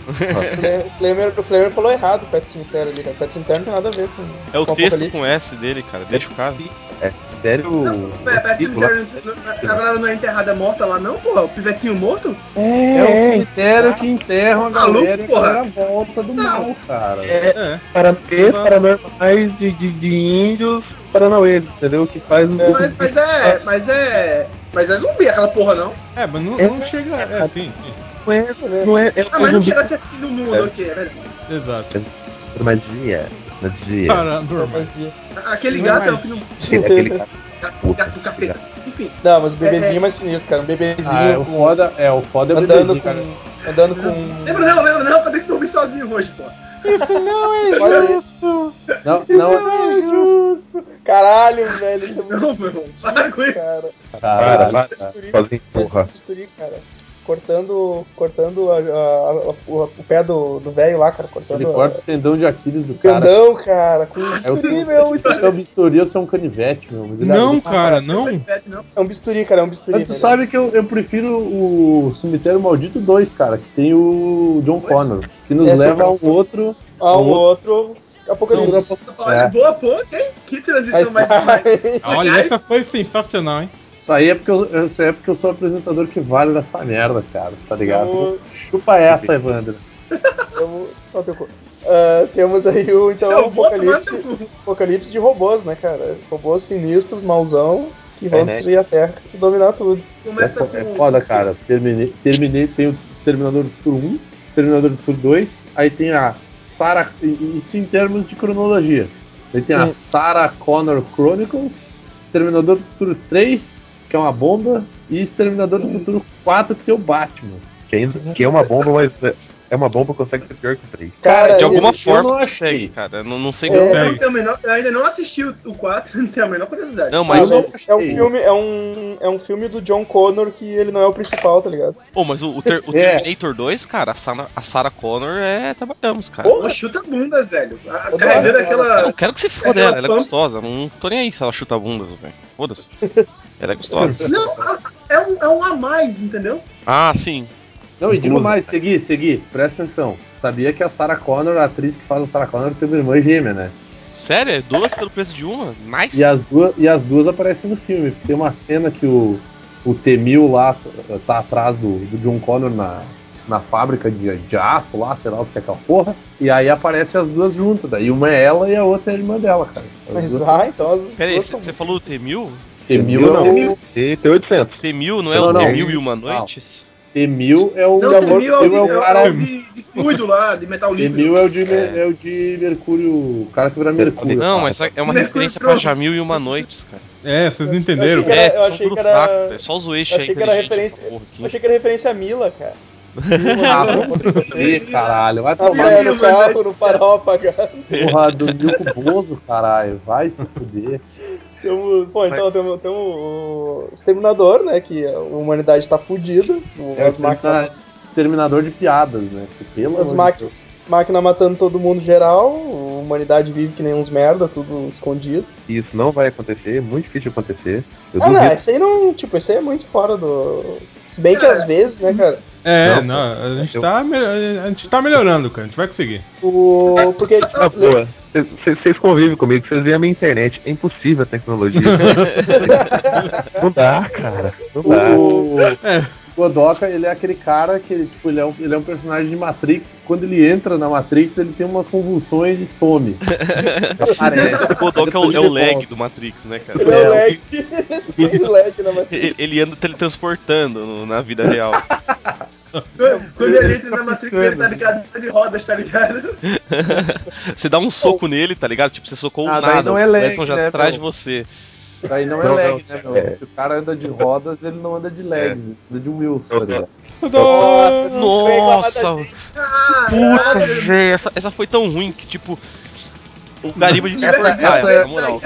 O Flamer falou errado o Pet Cemetery ali, cara. Pet Cemetery não tem nada a ver com. É o com texto Apocalipse. com S dele, cara. Deixa o cara. Sério? Pet Cemetery, a galera não é enterrada morta lá, não, porra? O pivetinho morto? É um cemitério que enterram a Maluco, galera e a porra. galera volta do mal, cara. É. Paranormais de índios paranauês, entendeu? Que faz Mas é zumbi aquela porra, não? É, mas não chega. É, sim. não é Ah, mas não chega a ser fim do mundo, ok, é verdade. Exato. magia. Paranormal. Aquele gato é o fim do mundo. Aquele cara. Gato do capeta. Enfim. Não, mas o bebezinho é mais sinistro, cara. Um bebezinho O foda é o andando bebezinho, cara. com. Andando com. Lembra não, pra ter que dormir sozinho hoje, pô. Olha isso. Não, Não é justo. Caralho, velho. Isso é muito Não, meu irmão. Para com isso. cara. Para, Caralho. sozinho, porra. Bisturi, cara. cortando o pé do velho lá, cara. Cortando Ele corta o tendão de Aquiles do o cara. tendão, cara, com um bisturi, meu. Não sei se é um bisturi ou se é um canivete, meu. Mas ele Não, cara, não. É um bisturi, cara, é um bisturi. Mas tu sabe que eu prefiro o Cemitério Maldito 2, cara, que tem o John Connor, que nos leva a um outro... outro apocalipse. Olha, boa ponte, hein? Que transição mais... Olha, essa foi sensacional, hein? Isso aí é porque eu sou o apresentador que vale nessa merda, cara, tá ligado? Chupa essa, Evandro. Temos aí o apocalipse de robôs, né, cara? Robôs sinistros, mauzão, que vão destruir a Terra e dominar tudo. É foda, cara. Terminei, tem o Exterminador do Futuro 1, Exterminador do Futuro 2, aí tem a Sarah, isso em termos de cronologia. Aí tem a Sarah Connor Chronicles, Exterminador do Futuro 3, que é uma bomba, e Exterminador do Futuro 4, que tem o Batman. Que é uma bomba, mas é uma bomba que consegue ser pior que o 3. Cara, de alguma forma consegue, cara. Não sei como. Eu ainda não assisti o 4, não tenho a menor curiosidade. Não, mas é um filme do John Connor que ele não é o principal, tá ligado? Mas o Terminator 2, cara, a Sarah Connor trabalhamos, cara. Porra, chuta bundas, velho. Carregando aquela... Eu quero que se foda ela é gostosa. Não tô nem aí se ela chuta bundas, velho. Foda-se. Ela é gostosa. Não, é um a mais, entendeu? Ah, sim. Não, e digo mais, segui, presta atenção. Sabia que a Sarah Connor, a atriz que faz a Sarah Connor, tem uma irmã gêmea, né? Sério? É 2 pelo preço de uma? Nice! E as duas aparecem no filme. Tem uma cena que o T-1000 lá tá atrás do John Connor na fábrica de aço lá, sei lá o que é aquela porra. E aí aparecem as duas juntas. Daí uma é ela e a outra é a irmã dela, cara. Então Peraí, você falou o T-1000? T-1000 é o... T-800. T-1000 não é o T-1000 e uma noites? T-1000 é o... Não, T-1000 é o cara de fluido lá, de metal líquido. T-1000 é o de Mercúrio, o cara que vira Mercúrio. Não, mas é uma referência pra Jamil e uma noites, cara. Vocês entenderam. Vocês são tudo fraco, é só os eixos aí inteligentes. Eu achei que era referência a Mila, cara. Vamos se fuder, caralho. Vai tomar no carro, no farol apagado. Porra, dormiu com o Bozo, caralho. Vai se fuder. Temos o Exterminador, né? Que a humanidade tá fudida. Exterminador de piadas, né? As máquinas matando todo mundo geral. A humanidade vive que nem uns merda, tudo escondido. Isso não vai acontecer, é muito difícil de acontecer. Não, esse aí não. Tipo, esse aí é muito fora do. Se bem que às vezes, né, cara? A gente tá melhorando, cara. A gente vai conseguir. Porque. Boa. Vocês convivem comigo, vocês veem a minha internet. É impossível a tecnologia. Não dá, cara. Não dá. O Godoka, ele é aquele cara que, tipo, ele é um personagem de Matrix. Quando ele entra na Matrix, ele tem umas convulsões e some. O Godoka é o lag do Matrix, né, cara? Ele é o lag na Matrix. Ele anda teletransportando na vida real. Quando ele entra na Matrix, ele tá ligado de rodas, tá ligado? Você dá um soco nele, tá ligado? Tipo, você socou nada, não é lag, o Edson já né, atrás de você. Aí não é lag, né, meu? Se o cara anda de rodas, ele não anda de legs, ele anda de wheels, tá ligado? Nossa! Puta, velho, essa foi tão ruim que, tipo, o Gariba de na moral.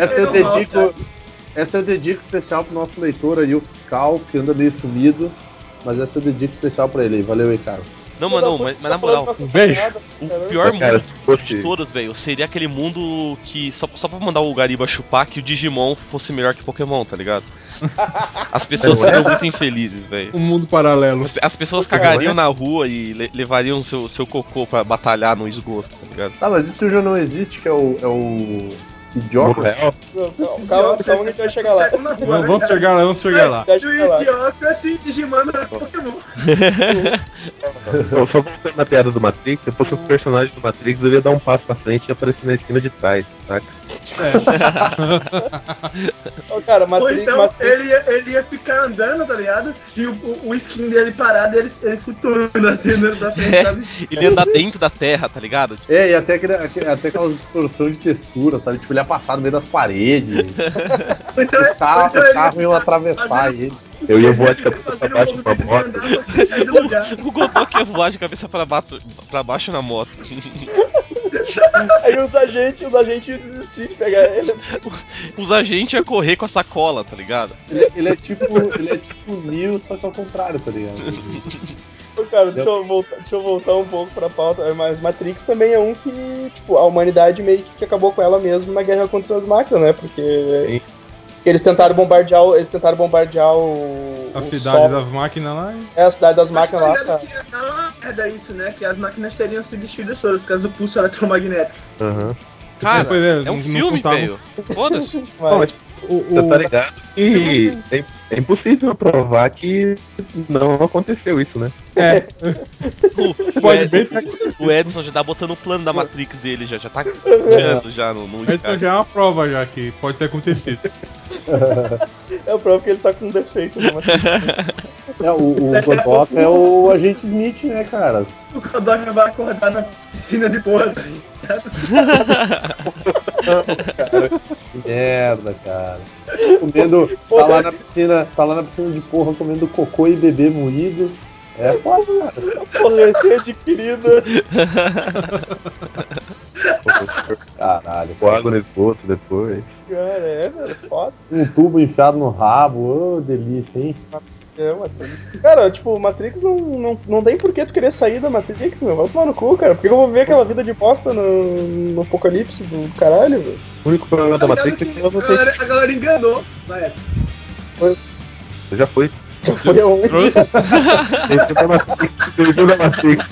Essa eu dedico especial pro nosso leitor aí, o fiscal, que anda meio sumido. Mas essa eu dedico especial pra ele aí. Valeu aí, cara. Mas na moral, o pior mundo de todos, velho, seria aquele mundo que, só pra mandar o Gariba chupar, que o Digimon fosse melhor que Pokémon, tá ligado? As pessoas seriam muito infelizes, velho. Um mundo paralelo. As pessoas cagariam na rua e levariam seu cocô pra batalhar no esgoto, tá ligado? Tá, mas isso já não existe, que é o Idiocracy? Calma que a gente vai chegar lá. Vamos chegar lá. O Idiocracy Digimon Pokémon. Só voltando na piada do Matrix, se eu fosse um personagem do Matrix, eu ia dar um passo pra frente e aparecer na esquina de trás, saca? Cara, Matrix, ele ia ficar andando, tá ligado? E o skin dele parado, ele flutuando assim da frente, sabe? Ele ia andar dentro da terra, tá ligado? E até aquelas distorções de textura, sabe? Tipo, ele ia passar no meio das paredes. Os carros iam atravessar ele. Eu ia voar de cabeça pra baixo com a moto. O Godok ia voar de cabeça pra baixo na moto. Aí os agentes iam desistir de pegar ele. Os agentes iam correr com a sacola, tá ligado? Ele é tipo o Neo, só que ao contrário, tá ligado? Cara, deixa eu voltar um pouco pra pauta, mas Matrix também é um que, tipo, a humanidade meio que acabou com ela mesmo na guerra contra as máquinas, né? Porque eles tentaram bombardear A o cidade sol. das máquinas lá. É a cidade das Mas máquinas tá lá. ligado que é uma merda isso, né? Que as máquinas teriam sido destruídas todas por causa do pulso eletromagnético. Aham. Cara, Pois é, é um não filme, contava. velho. Foda-se. Mas, Você tá ligado que é impossível provar que não aconteceu isso, né? É. Pode bem ter O Edson já tá botando o plano da Matrix dele, já tá tirando já no Mas isso Skype. já é uma prova já que pode ter acontecido. é a prova que ele tá com defeito no Matrix. O Godoka é o agente Smith, né, cara? O Godoka vai acordar na piscina de porra. Cara, que merda, cara. Comendo. Tá lá na piscina de porra, comendo cocô e bebê moído. É foda, cara. Porra, recém-adquirida. Caralho. Com água no esgoto depois. Cara, velho, foda. Um tubo enfiado no rabo, ô, delícia, hein? É, Matrix. Cara, tipo, Matrix não tem por que tu querer sair da Matrix, meu. Vai tomar no cu, cara. Por que eu vou viver aquela vida de bosta no apocalipse do caralho, velho? O único problema da Matrix é que ela não tem. A galera enganou na época. Eu já fui. Foi aonde? Tem da Matrix.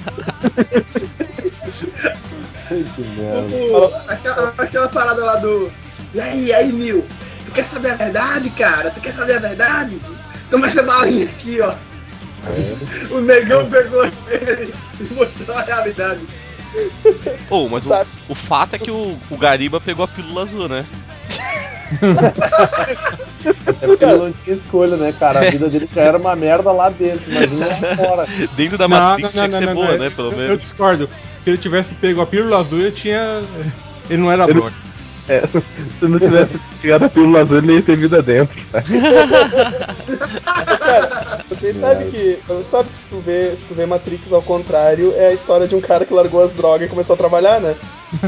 Que merda. Aquela parada lá do. E aí, Nil? Tu quer saber a verdade, cara? Tu quer saber a verdade? Toma essa balinha aqui, ó. O negão pegou ele e mostrou a realidade. Mas o fato é que o Gariba pegou a pílula azul, né? Até porque ele não tinha escolha, né, cara? A vida dele já era uma merda lá dentro, imagina lá fora. Dentro da Matrix tinha que ser boa, né, pelo menos. Eu discordo. Se ele tivesse pego a pílula azul, ele não era brother. Se não tivesse chegado a pílula azul, ele nem ia ter vida dentro. Cara, vocês sabem que se tu vê Matrix ao contrário, é a história de um cara que largou as drogas e começou a trabalhar, né?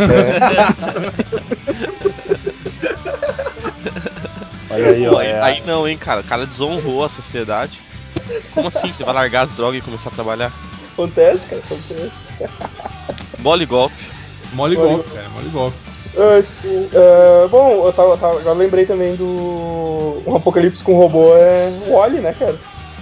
Olha aí, ó. Aí não, hein, cara. O cara desonrou a sociedade. Como assim? Você vai largar as drogas e começar a trabalhar? Acontece, cara, acontece. Mole golpe. Mole golpe, cara, mole golpe. Bom, agora lembrei também do Um Apocalipse com Robô é o Wall-E, né, cara?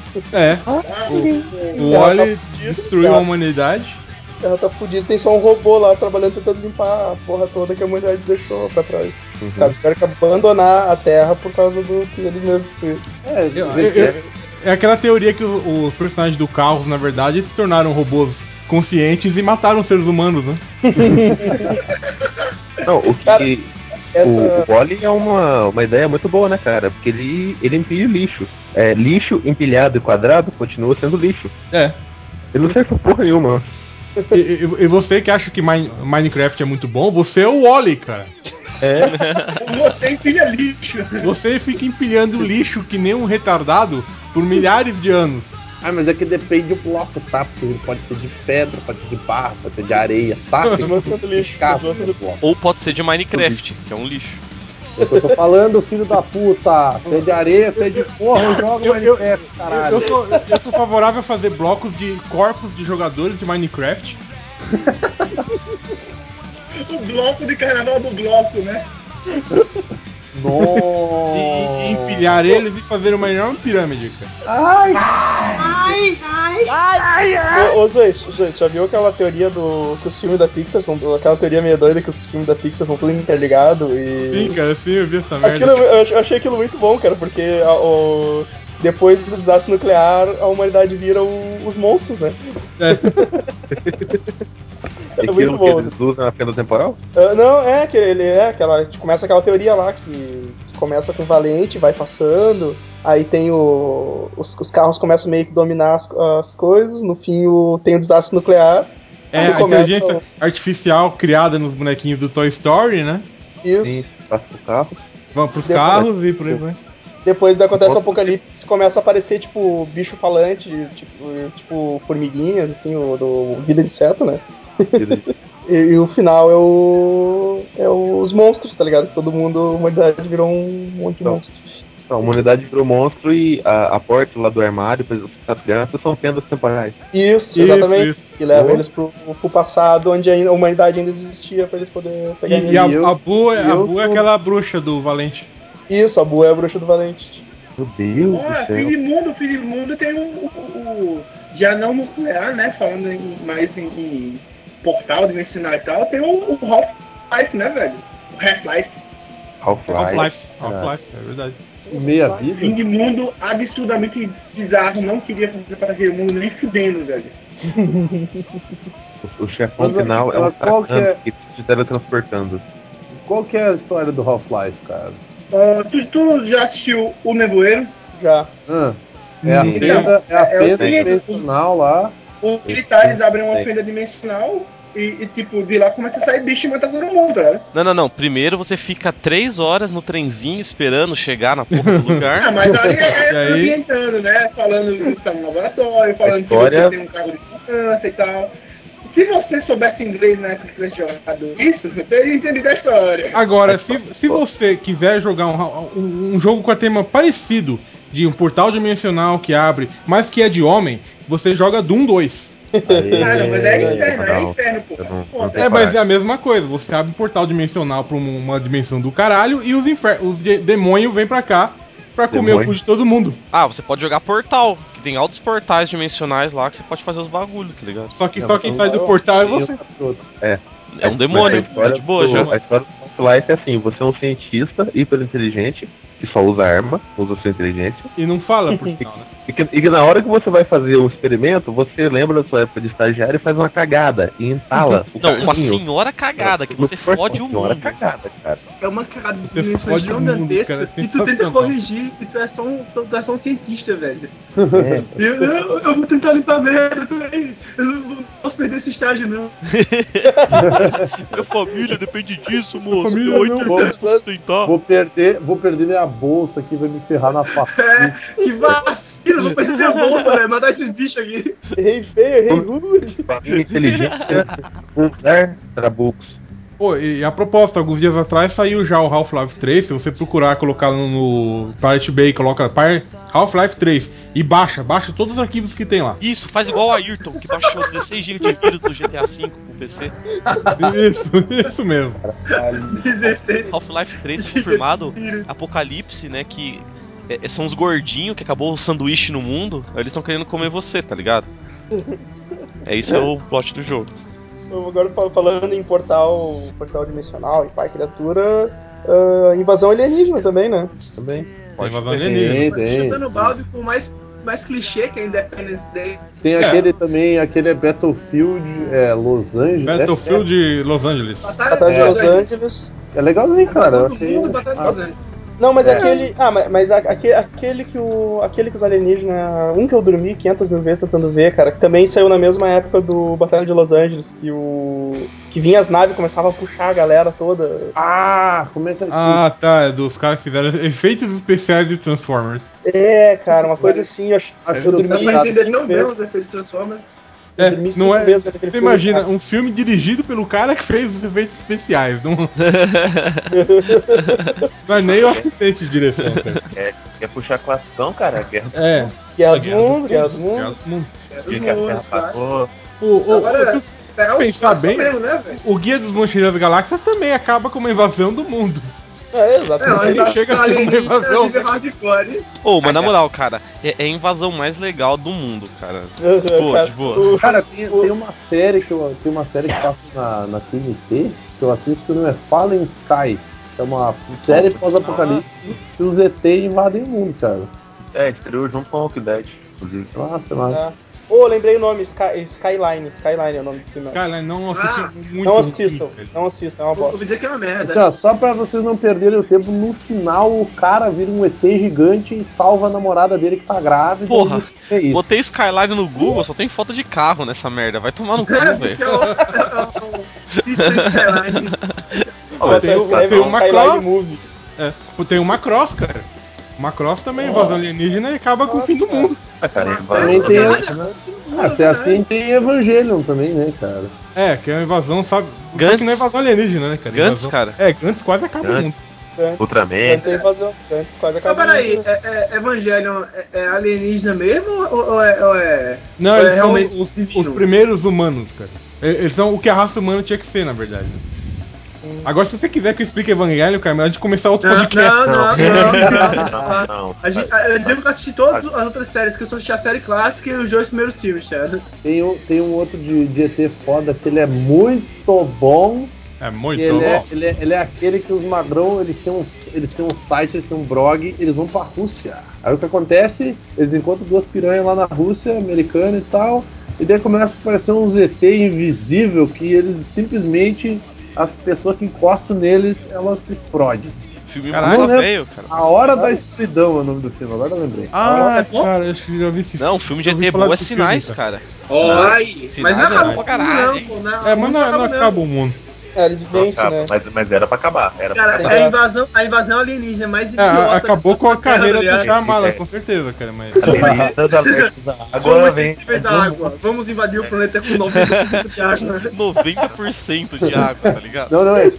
O Wall-E destruiu a humanidade. Ela tá fudida, tem só um robô lá trabalhando, tentando limpar a porra toda que a humanidade deixou pra trás. Os caras tiveram que abandonar a Terra por causa do que eles mesmos destruíram. É aquela teoria que os personagens do Carros, na verdade, se tornaram robôs conscientes e mataram seres humanos, né? Não, o Wall-E é uma ideia muito boa, né, cara? Porque ele empilha lixo. Lixo empilhado e quadrado continua sendo lixo. Ele não serve pra porra nenhuma. E você que acha que Minecraft é muito bom, você é o Wall-E, cara. Você empilha lixo. Você fica empilhando lixo que nem um retardado por milhares de anos. Ah, mas é que depende do bloco, tá? Porque ele pode ser de pedra, pode ser de barro, pode ser de areia, tá? Continua sendo lixo. Ou pode ser de Minecraft, que é um lixo. É o que eu tô falando, filho da puta. Se é de areia, se é de porra, eu jogo Minecraft, caralho. Eu sou favorável a fazer blocos de corpos de jogadores de Minecraft. O bloco de carnaval do bloco, né? E empilhar eles e fazer uma enorme pirâmide, cara. Ô, Zoe, já viu aquela teoria que os filmes da Pixar são. Aquela teoria meio doida que os filmes da Pixar são tudo interligados e. Sim, cara, sim, eu vi essa merda. Eu achei aquilo muito bom, cara, porque depois do desastre nuclear, a humanidade vira os monstros, né? É aquilo que eles usam na fenda temporal? Não, que ele começa aquela teoria lá que começa com o Valente, vai passando, aí tem os carros começam meio que dominar as coisas, no fim tem o desastre nuclear. A inteligência artificial criada nos bonequinhos do Toy Story, né? Isso. Sim, passa pro carro. Vamos pros carros e por aí vai. Depois acontece o apocalipse, começa a aparecer, tipo, bicho falante, tipo formiguinhas, assim, do vida de inseto, né? E o final é os monstros, tá ligado? Todo mundo, a humanidade virou um monte de monstros. A humanidade virou monstro e a porta lá do armário para as crianças são tendas temporais. Isso, exatamente. Isso. Que leva eles pro passado, onde a humanidade ainda existia, pra eles poderem pegar energia. A Boo é aquela bruxa do Valente. Isso, a Boo é a bruxa do Valente. Meu Deus do céu. Fim de Mundo tem o já não nuclear, né? Falando mais em portal dimensional e tal, tem o Half-Life, né, velho? O Half-Life. Half-Life, é verdade. Meia-vida? Fim de Mundo absurdamente bizarro, não queria fazer para aquele mundo nem fudendo, velho. O chefão final é um traficante que te teletransportando. Qual que é a história do Half-Life, cara? Tu já assistiu O Nevoeiro? Já. É a fenda dimensional lá. Os militares abrem uma fenda dimensional e tipo, de lá começa a sair bicho e matar todo mundo, né? Não. Primeiro você fica 3 horas no trenzinho esperando chegar na porra do lugar. Mas ali é ambientando, né? Falando que está no laboratório, falando que você tem um carro de segurança e tal. Se você soubesse inglês na época que tivesse jogado isso, eu teria entendido a história. Agora, se você quiser jogar um jogo com a tema parecido, de um portal dimensional que abre, mas que é de homem, você joga Doom 2. Cara, mas é inferno, pô. Mas é a mesma coisa. Você abre um portal dimensional pra uma dimensão do caralho e os demônios vêm pra cá pra comer o cu de todo mundo. Ah, você pode jogar Portal, que tem altos portais dimensionais lá que você pode fazer os bagulhos, tá ligado? Só que só quem sai do portal é você. É um demônio, tá de boa já. A história do Half-Life é assim, você é um cientista hiper inteligente que só usa arma, usa sua inteligência. E não fala por sinal, né? E que na hora que você vai fazer um experimento, você lembra da sua época de estagiário e faz uma cagada e entala o Não, uma senhora cagada, que você fode o mundo. Uma cagada, cara. É uma cagada de dimensões gigantescas que tu tenta corrigir e tu é só um cientista, velho. Eu vou tentar limpar a merda também. Eu não posso perder esse estágio, não. Minha família depende disso, moço. Tem 8 irmãos pra sustentar. Vou perder minha bolsa aqui, vai me ferrar na faculdade. Que vacina, vou perder minha bolsa, velho. Matar esses bichos aqui. Errei feio, errei rude. Inteligência, usar trabucos. Pô, e a propósito, alguns dias atrás saiu já o Half-Life 3. Se você procurar, colocar no Pirate Bay, coloca Half-Life 3 e baixa todos os arquivos que tem lá. Isso, faz igual o Ayrton, que baixou 16 GB de vírus do GTA V pro PC. Isso mesmo. Half-Life 3 tá confirmado. Apocalipse, né, que são os gordinhos que acabou o sanduíche no mundo. Eles estão querendo comer você, tá ligado? Isso é o plot do jogo. Agora falando em portal dimensional e pai criatura, invasão alienígena também, né? Também. Invasão alienígena. Chutando o balde por mais clichê que é Independence Day. Tem aquele também, aquele Battlefield Los Angeles. Battlefield Los Angeles. Batalha de Los Angeles. É legalzinho, cara. Eu achei. Batalha de Los Angeles. Não, mas aquele. Mas aquele que os alienígenas. Um que eu dormi 500 mil vezes tentando ver, cara, que também saiu na mesma época do Batalha de Los Angeles, que vinha as naves e começava a puxar a galera toda. Como é que é? Tá, é dos caras que fizeram efeitos especiais de Transformers. É, cara, uma coisa assim, eu dormi. Mas não vê os efeitos de Transformers. Não é. Você imagina, um filme dirigido pelo cara que fez os efeitos especiais. Não é nem o assistente de direção. Quer puxar a classificação, cara? Guerra dos Mundos. Pensar bem, o Guia dos Mochileiros da Galáxia também acaba com uma invasão do mundo. Exatamente. Chega a ser uma invasão. Mas na moral, cara, é a invasão mais legal do mundo, cara. De boa. Cara, tem uma série que passa na TNT, que eu assisto, que não é Fallen Skies. É uma série pós-apocalipse que os ET invadem o mundo, cara. Estreou junto com o Walking Dead, inclusive. Massa. Lembrei o nome, Skyline é o nome do filme. Skyline, não assisti muito. Não assistam, é uma bosta. Eu vou dizer que é uma merda. Assim, só pra vocês não perderem o tempo, no final o cara vira um ET gigante e salva a namorada dele que tá grávida. Porra, botei Skyline no Google, só tem foto de carro nessa merda. Vai tomar no cu, velho. Tem uma cross. Tem uma cross, cara. Uma cross também, invasão alienígena e acaba com o fim do mundo. Também tem. Se é assim, tem Evangelion também, né, cara? Que é uma invasão, sabe? Gantz. Que não é invasão alienígena, né, cara? Gantz, cara. Gantz quase acaba o mundo. Ultraman. Gantz quase acaba. Mas peraí, Evangelion é alienígena mesmo ou é. Não, ou eles são realmente os primeiros humanos, cara. Eles são o que a raça humana tinha que ser, na verdade. Agora, se você quiser que eu explique Evangelho, cara, é melhor de começar outro podcast. Não. Eu devo assistir todas as outras séries, que eu só assisti a série clássica e os 2 primeiros filmes, certo? Tem um outro de ET foda que ele é muito bom. É muito bom. Ele é aquele que os magrão, eles têm um site, eles têm um blog, eles vão pra Rússia. Aí o que acontece? Eles encontram 2 piranhas lá na Rússia, americana e tal, e daí começa a aparecer um ET invisível que eles simplesmente, as pessoas que encostam neles, elas se explodem. Filme massa velho, cara. A Hora da Escuridão é o nome do filme, agora eu lembrei. Cara, eu já vi esse filme. Não, o filme de ET bom é Sinais, cara. Mas não acaba pra caralho, não, mas não acaba o mundo. Eles vencem, né? Mas era pra acabar. A invasão alienígena mais idiota. Acabou com a carreira do Shyamalan, com certeza, cara. Mas... Somos sensíveis à água. Vamos invadir o planeta com 90% de água. 90% de água, tá ligado? Não, é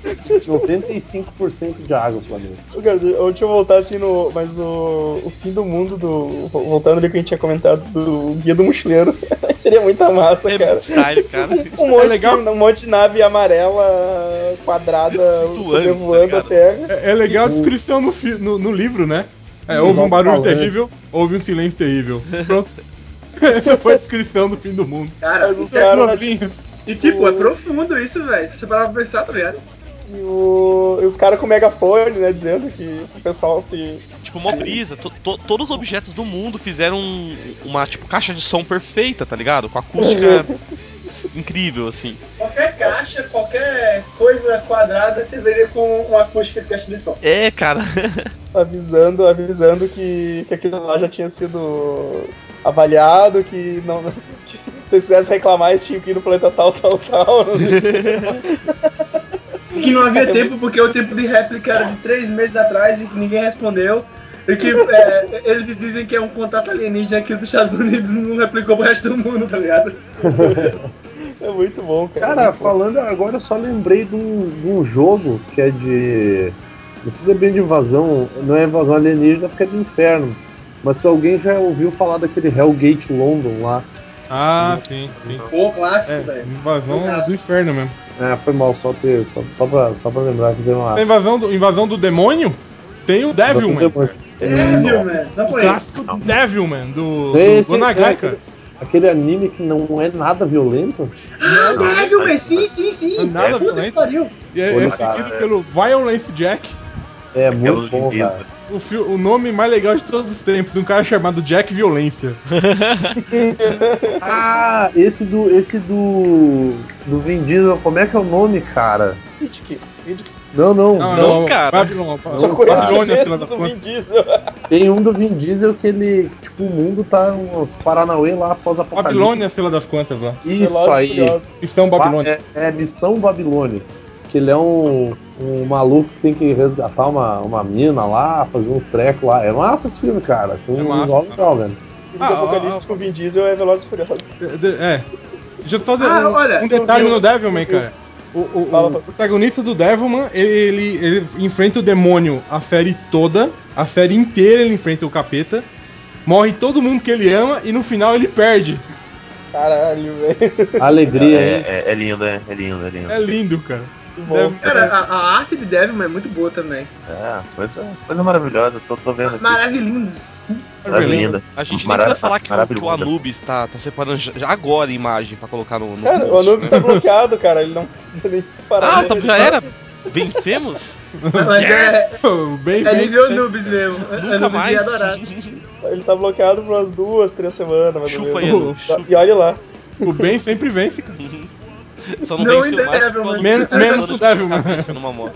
95% de água o planeta. Cara, deixa eu voltar assim Mas o fim do mundo voltando ali que a gente tinha comentado do Guia do Mochileiro. Seria muita massa, cara. Muito style, cara. Um monte de nave amarela quadrada sobrevoando a Terra. É legal a descrição no livro, né? Houve um barulho terrível, houve um silêncio terrível. Pronto. Essa foi a descrição do fim do mundo. Cara, mas os caras. E tipo, é profundo isso, velho. Se você parar pra pensar, tá ligado? E os caras com megafone, né, dizendo que o pessoal se... Tipo, mó brisa. Todos os objetos do mundo fizeram uma, tipo, caixa de som perfeita, tá ligado? Com acústica incrível, assim. Qualquer caixa, qualquer coisa quadrada, você veria com uma acústica de caixa de som. É, cara. avisando que aquilo lá já tinha sido avaliado, que não... Que se vocês quisessem reclamar, eles tinham que ir no planeta tal. Não sei. Que não havia tempo, porque o tempo de réplica era de 3 meses atrás e que ninguém respondeu. E que eles dizem que é um contato alienígena que os Estados Unidos não replicou pro resto do mundo, tá ligado? É muito bom, cara. Cara, falando agora, eu só lembrei de um jogo que é de... Não sei se é bem de invasão, não é invasão alienígena porque é do inferno. Mas se alguém já ouviu falar daquele Hellgate London lá. Ah, sim. Pô, clássico, velho. Invasão do inferno mesmo. Foi mal, só pra lembrar que tem uma... A invasão do demônio? Tem o Devilman. Devilman, não foi clássico Devilman, do Gonagai, cara. Aquele anime que não é nada violento? Ah, Devilman, sim. Não é nada violento. E é seguido pelo Violence Jack. É muito bom, cara. O nome mais legal de todos os tempos, de um cara chamado Jack Violência. Esse do Vin Diesel, como é que é o nome, cara? Não, cara. Babilônia, filha da puta. Tem um do Vin Diesel que ele, tipo, o mundo tá uns Paranauê lá após a apocalipse. Babilônia, fila das contas lá. Isso aí. Missão Babilônia. Missão Babilônia. Que ele é um maluco que tem que resgatar uma mina lá, fazer uns trecos lá. É massa esse filme, cara. Tem um visual legal, velho. O filme de Apocalipse com o Vin Diesel é Velozes e Furiosos. Deixa eu só dizer um detalhe no Devilman, cara. O protagonista do Devilman, ele enfrenta o demônio a série toda. A série inteira ele enfrenta o capeta. Morre todo mundo que ele ama e no final ele perde. Caralho, velho. Alegria, hein? É lindo, é lindo. É lindo, cara. Cara, a arte de Devilman é muito boa também. Coisa maravilhosa, tô vendo aqui. Maravilhindos. Maravilhosa. A gente nem precisa falar que o Anubis tá separando já agora a imagem pra colocar no cara, post, o Anubis tá bloqueado, cara. Ele não precisa nem separar. Já era? Vencemos? Mas yes! É nível Anubis mesmo. Nunca Anubis mais. ia adorar. Ele tá bloqueado por umas 2, 3 semanas, mais ou menos. Anubis, e olha lá. O bem sempre vence, cara. Só não venceu mais porque o Anubis menos o Devilman. numa moto.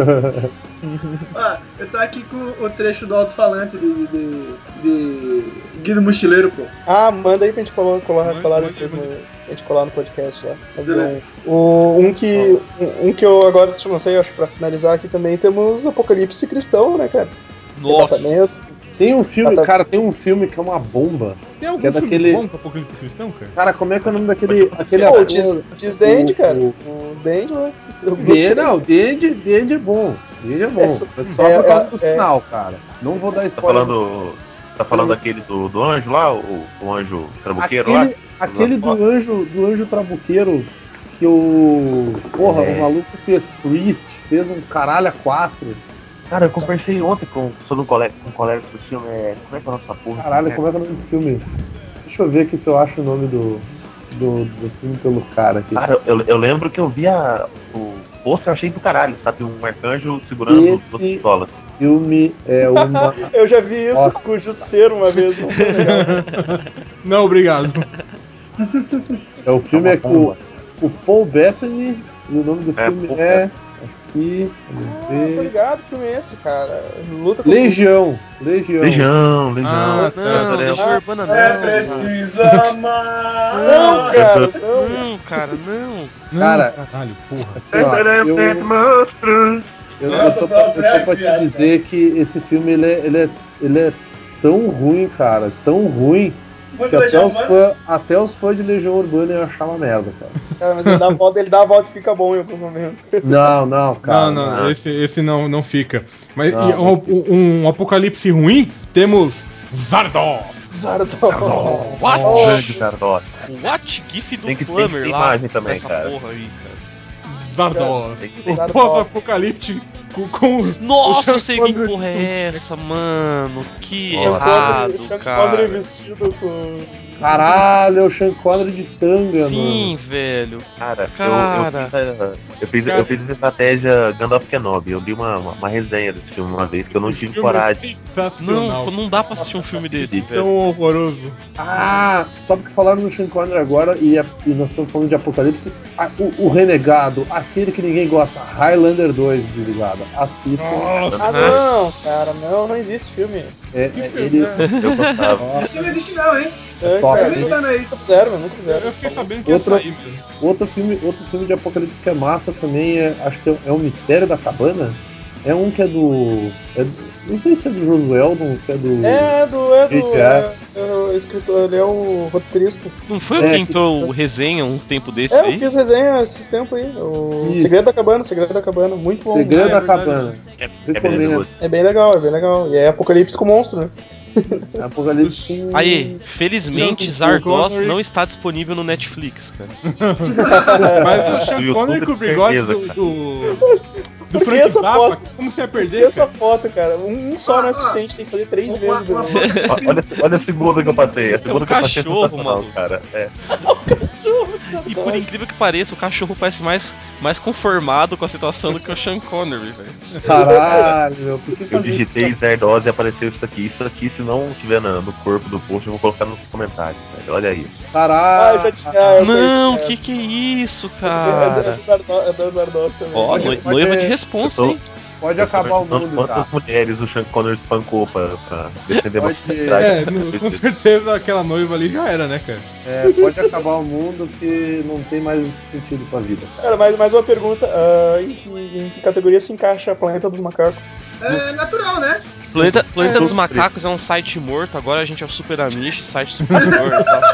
Eu tô aqui com o trecho do alto-falante de Guia do Mochileiro, pô. Manda aí pra gente falar depois, a gente colar no podcast já. Um que eu agora, não sei, acho que pra finalizar aqui também, temos Apocalipse Cristão, né, cara? Nossa! Tem um filme, cara, tem um filme que é uma bomba. Tem algum que é filme daquele... bom com Apocalipse Cristão, cara? Aquele ator... Disney, cara. Os Dandy, né? Não, Dandy é bom. Dandy é bom. É só por causa do final, cara. Não vou dar spoiler. Tá falando daquele do anjo lá, o anjo trabuqueiro lá? Aquele do anjo trabuqueiro que o maluco fez Priest, fez um caralho a 4. Cara, eu conversei ontem sobre um colega do filme. Como é que é a nossa porra? Caralho, como é que é o nome do filme? Deixa eu ver aqui se eu acho o nome do filme pelo cara aqui. Cara, eu lembro que eu vi o pôster, eu achei do caralho, sabe? Um arcanjo segurando duas pistolas. Filme é uma. Eu já vi isso com o Justiceiro uma vez, não foi legal. Não, obrigado. O filme é com o Paul Bettany e o nome do filme é. Aqui, tô ligado, que filme é esse, cara? Luta com Legião. Não, Legião Urbana não. É preciso amar. Não, cara, não. Cara, caralho, porra. Assim, ó, eu tô pra te dizer que esse filme ele é tão ruim, cara, tão ruim. Que até os fãs de Legião Urbana iam achar uma merda, cara. Cara, mas ele dá a volta e fica bom em alguns momentos. Não, cara. Não. Esse não fica. Mas um apocalipse ruim, temos Zardoz. What GIF do Flammer lá. Imagem também, essa cara. porra aí, cara. Zardoz. O pós-apocalíptico com. Nossa, eu sei que porra é essa, mano. Que errado, cara. Vestido com. Caralho, é o Sean Connery de tanga, Sim, mano. velho. Cara. Eu fiz estratégia Gandalf Kenobi. Eu li uma resenha desse filme uma vez que eu não tive coragem. Não dá pra assistir um filme desse, velho. Tão horroroso. Só porque falaram no Sean Connery agora e nós estamos falando de Apocalipse. O Renegado, aquele que ninguém gosta, Highlander 2, desligado. Assistam. Não, cara, não existe filme. Ele. Eu gostava. Isso não existe, não, hein? Top, Tá inventando aí. Nunca fizeram. Eu fiquei sabendo que ia sair mesmo. Outro filme de Apocalipse que é massa também acho que é o Mistério da Cabana. É um que é do. Não sei se é do Josué Eldon, se é do. É o escritor, ele é o roteirista. Não foi o que entrou resenha uns tempos desse aí? Eu fiz resenha esses tempos aí. O Segredo da Cabana, muito bom. Segredo da Cabana. Recomendo. É bem legal. E é Apocalipse com monstro, né? Apocalipse com... Aí, felizmente Zardoz não está disponível no Netflix, cara. Mas o Sean Connery com o bigode do Frank Zappa, como você ia perder? E essa foto, cara? Um só não é suficiente, tem que fazer 3 vezes. Olha a segunda que eu passei. É um cachorro, mano. Cara. E por incrível que pareça, o cachorro parece mais conformado com a situação do que o Sean Connery, velho. Caralho, meu. Por que eu digitei Zardoz e apareceu isso aqui. Isso aqui, se não tiver no corpo do post, eu vou colocar nos comentários, velho. Olha isso. Caralho. Não, que é isso, cara? É do Zardoz também. Ó, noiva de responsa, hein? Pode acabar o mundo já. Quantas mulheres o Sean Connery espancou pra defender uma com certeza aquela noiva ali já era, né, cara? Pode acabar o mundo que não tem mais sentido pra vida, cara. Cara, mais uma pergunta. Em que categoria se encaixa a Planeta dos Macacos? É natural, né? Planeta dos Macacos é um site morto, agora a gente é o Super Amish, site superior e tal.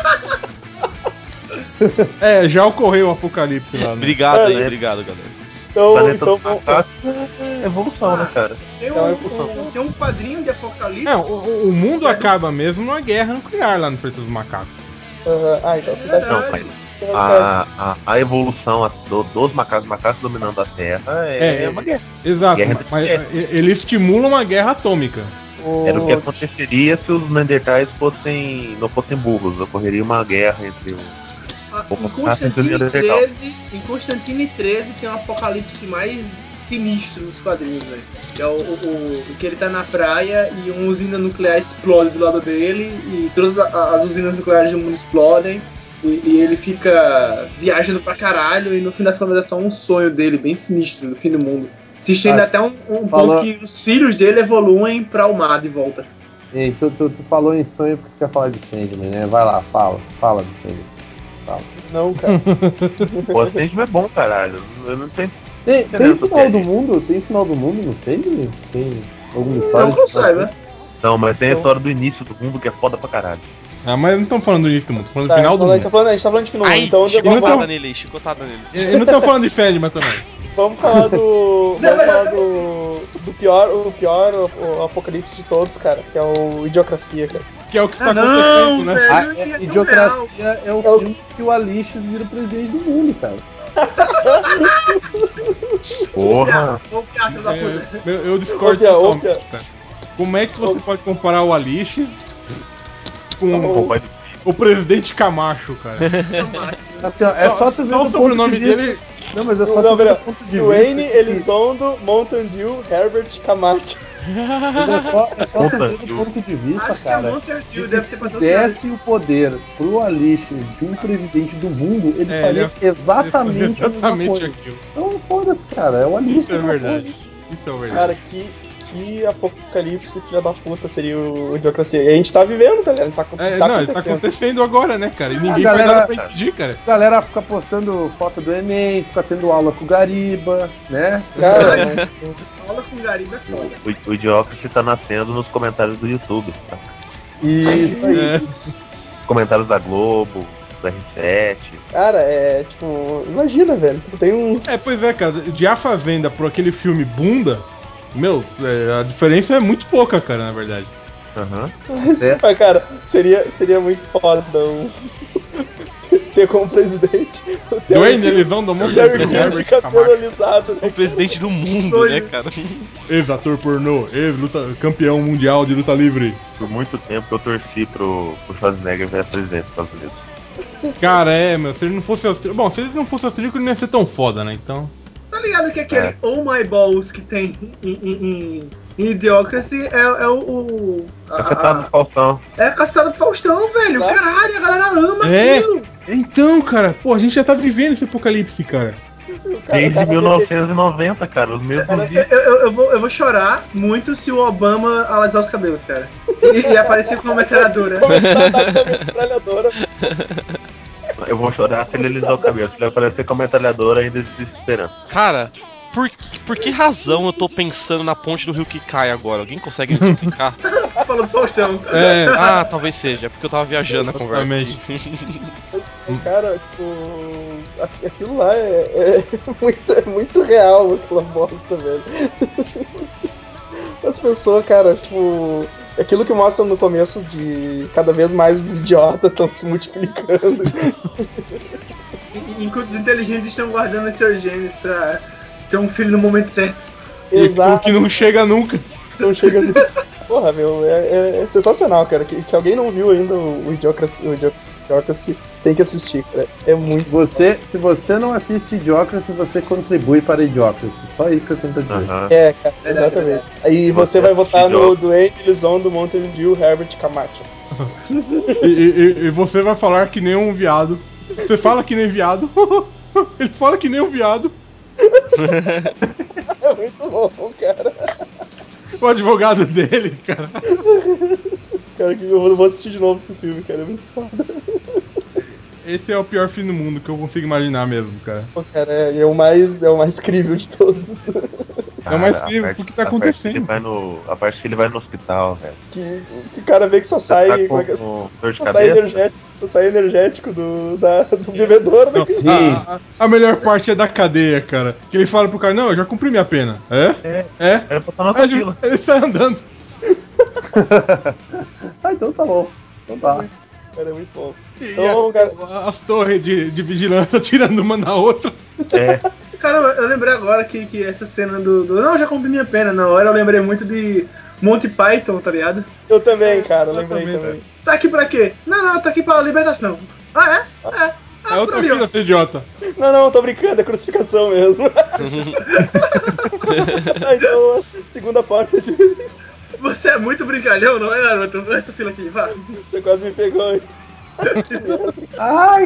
Já ocorreu o apocalipse lá, né? Obrigado aí, obrigado, galera. Então é evolução, né, cara? Tem um quadrinho de Apocalipse. O mundo acaba mesmo numa guerra nuclear lá no Planeta dos Macacos. Então você tá... A evolução dos macacos dominando a Terra é uma guerra. Exato, mas ele estimula uma guerra atômica. Era o que aconteceria se os Neandertais não fossem burros. Ocorreria uma guerra entre os... Em Constantine 13 tem um apocalipse mais sinistro nos quadrinhos, velho. É o que ele tá na praia e uma usina nuclear explode do lado dele e todas as usinas nucleares do mundo explodem e ele fica viajando pra caralho e no fim das contas é só um sonho dele, bem sinistro, no fim do mundo. Se estende até um ponto que os filhos dele evoluem pra o mar de volta. Ei, tu falou em sonho porque tu quer falar de Sandman, né? Vai lá, fala de Sandman. Não, cara. Pô, Sandman é bom, caralho. Eu não tenho. Tem final do mundo? Tem final do mundo no Sandman? Tem alguma história? Não que eu saiba. Não, mas tem a história do início do mundo que é foda pra caralho. Ah, mas não estamos falando do início do mundo, estamos falando do final do mundo. A gente tá falando de final do mundo. Então, chicotada nele, chicotada nele. E não estamos falando de Fedman também. Vamos falar do o apocalipse de todos, cara, que é o Idiocracia, cara. Que é o que está acontecendo, né? Velho, Idiocracia é o filme que o Alixis vira o presidente do mundo, cara. Porra! Eu discordo totalmente, cara. Como é que você pode comparar o Alixis com o presidente Camacho, cara? Assim, ó, é só tu ver o sobrenome dele. Não, mas é só tu ver o ponto de vista. Duane Elizondo Mountain Dew Herbert Camacho. Mas é só tu ver do ponto de vista, acho cara. Que se desse o poder pro Alixis de um presidente do mundo, ele faria exatamente a mesma coisa. Aquilo. Então foda-se, cara. É o Alixis. Isso é verdade. Isso é verdade. Cara, que apocalipse filha da puta seria o Idiocracia. E a gente tá vivendo, tá ligado? Tá acontecendo agora, né, cara? E ninguém faz nada pra impedir, cara. A galera fica postando foto do Enem, fica tendo aula com o Gariba, né? Cara, mas aula com o Gariba é foda. O Idiocracia tá nascendo nos comentários do YouTube, tá? Isso aí. Comentários da Globo, do R7. Cara, tipo, imagina, velho. Tu tem um. Pois é, cara. De A Fazenda pro aquele filme Bunda. Meu, a diferença é muito pouca, cara, na verdade. Mas, cara, seria muito foda ter como presidente o Duane Elizondo Mountain Dew de cabelo alisado, né? O presidente do mundo, né, cara? Ex-ator pornô, campeão mundial de luta livre. Por muito tempo eu torci pro Schwarzenegger virar presidente dos Estados Unidos. Cara, meu, se ele não fosse austríaco... Bom, se ele não fosse austríaco, ele não ia ser tão foda, né, então... Tá ligado que aquele Oh My Balls que tem em Idiocracy é o... É Caçado do Faustão. É Caçado do Faustão, velho. Caralho, a galera ama aquilo. Então, cara, pô, a gente já tá vivendo esse apocalipse, cara. Desde 1990, cara, os mesmos dias. Eu vou chorar muito se o Obama alisar os cabelos, cara. E aparecer com uma metralhadora. Eu vou chorar se ele alisar o cabelo. Se ele aparecer com a metralhadora, ainda desesperando. Cara, por que razão eu tô pensando na ponte do rio que cai agora? Alguém consegue me explicar? Falou do Faustão. Ah, talvez seja. É porque eu tava viajando na conversa. Mas, cara, tipo... Aquilo lá é muito real, aquela bosta, velho. As pessoas, cara, tipo... Aquilo que mostram no começo de cada vez mais os idiotas estão se multiplicando. Enquanto os inteligentes estão guardando seus genes pra ter um filho no momento certo. Exato. Que não chega nunca. Não chega nunca. Porra, meu, é sensacional, cara. Se alguém não viu ainda o Idiocracy, tem que assistir, cara. É muito. Se você não assiste Idiocracy, você contribui para Idiocracy. Só isso que eu tento dizer. Cara, exatamente. Aí você vai votar no Duane Elizondo do Mountain Dew Herbert Camacho. e você vai falar que nem um viado. Você fala que nem viado. Ele fala que nem um viado. É muito bom, cara. O advogado dele, cara. Cara, eu vou assistir de novo esse filme, cara. É muito foda. Esse é o pior fim do mundo que eu consigo imaginar mesmo, cara. Pô, cara, é o mais crível de todos. É o mais crível porque tá acontecendo. A parte que ele vai no hospital, velho. Que o cara vê que só sai. Só sai energético do bebedouro. Não, sim. A melhor parte é da cadeia, cara. Que ele fala pro cara, não, eu já cumpri minha pena. É? Era pra estar na fila. Ele sai andando. Então tá bom. Então tá. Cara, é muito bom. Então, cara... As torres de vigilância tirando uma na outra. Caramba, eu lembrei agora que essa cena do não, já cumpri minha pena. Na hora eu lembrei muito de Monty Python, tá ligado? Eu também, cara, lembrei também. Você tá aqui pra quê? Não, eu tô aqui pra libertação. É outra filha, seu idiota. Não, tô brincando, é crucificação mesmo. Então, segunda parte de... Você é muito brincalhão, não é, garoto? Essa fila aqui, vá. Você quase me pegou, hein? Ai!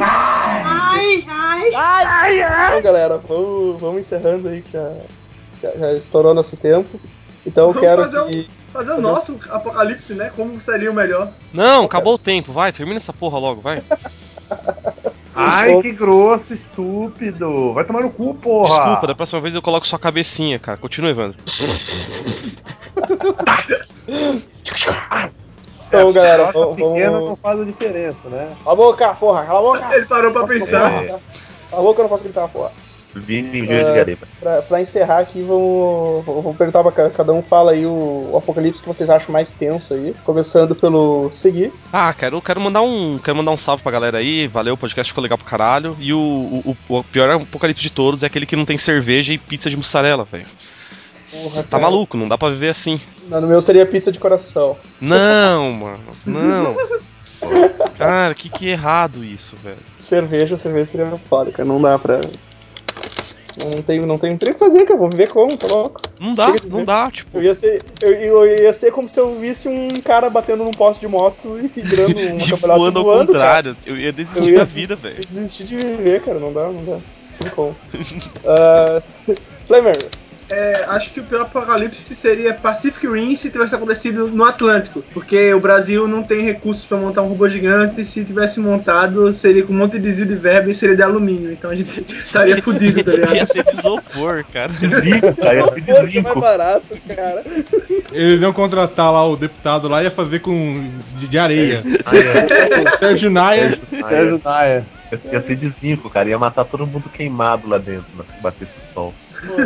Então, galera, vamos encerrando aí, que já estourou nosso tempo. Então eu quero fazer o nosso apocalipse, né? Como seria o melhor. Não, acabou o tempo, vai, termina essa porra logo, vai. Ai, que grosso, estúpido. Vai tomar no cu, porra. Desculpa, da próxima vez eu coloco sua cabecinha, cara. Continua, Evandro. Então, galera, pequena não faz a diferença, né? Cala a boca, porra, cala a boca! Ele parou pra pensar. Cala a boca, eu não posso gritar, porra. Vini de Gariba. Pra encerrar aqui, vou perguntar pra cada um, fala aí o apocalipse que vocês acham mais tenso aí. Começando pelo Segui. Quero mandar um salve pra galera aí. Valeu, o podcast ficou legal pro caralho. E o pior apocalipse de todos é aquele que não tem cerveja e pizza de mussarela, velho. Tá maluco, não dá pra viver assim. Não, no meu seria pizza de coração. Não, mano, não. Cara, que errado isso, velho. Cerveja seria foda, cara. Não dá pra. Não tem o que fazer, cara. Vou viver como, tá louco? Não dá, tipo. Eu ia ser como se eu visse um cara batendo num poste de moto e virando um campeonato voando ao contrário. Cara. Eu ia desistir da vida, velho. Desistir de viver, cara. Não dá. Não tem como. Flamer. Acho que o pior apocalipse seria Pacific Rim se tivesse acontecido no Atlântico, porque o Brasil não tem recursos para montar um robô gigante, e se tivesse montado seria com um monte de desvio de verba e seria de alumínio, então a gente estaria fudido, tá ligado? Ia ser de isopor, cara. É mais barato, cara. Eles iam contratar lá o deputado lá e ia fazer de areia. Sérgio Naia. Ia ser de zinco, cara. Ia matar todo mundo queimado lá dentro, se batesse o sol.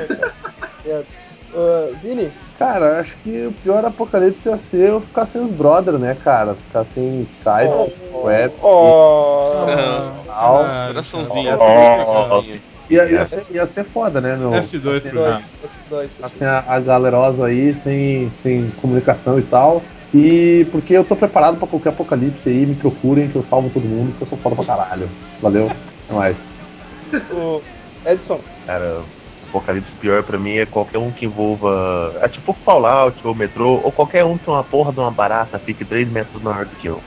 Vini? Cara, acho que o pior apocalipse ia ser eu ficar sem os brothers, né, cara? Ficar sem Skype, web. Coraçãozinho. Ia ser foda, né, meu? S2. Assim, a galerosa aí, sem comunicação e tal. E porque eu tô preparado pra qualquer apocalipse aí, me procurem que eu salvo todo mundo, porque eu sou foda pra caralho. Valeu, é nóis. O Edson. Cara, o apocalipse pior pra mim é qualquer um que envolva. É tipo Fallout ou metrô, ou qualquer um que uma porra de uma barata fique 3 metros maior do que eu.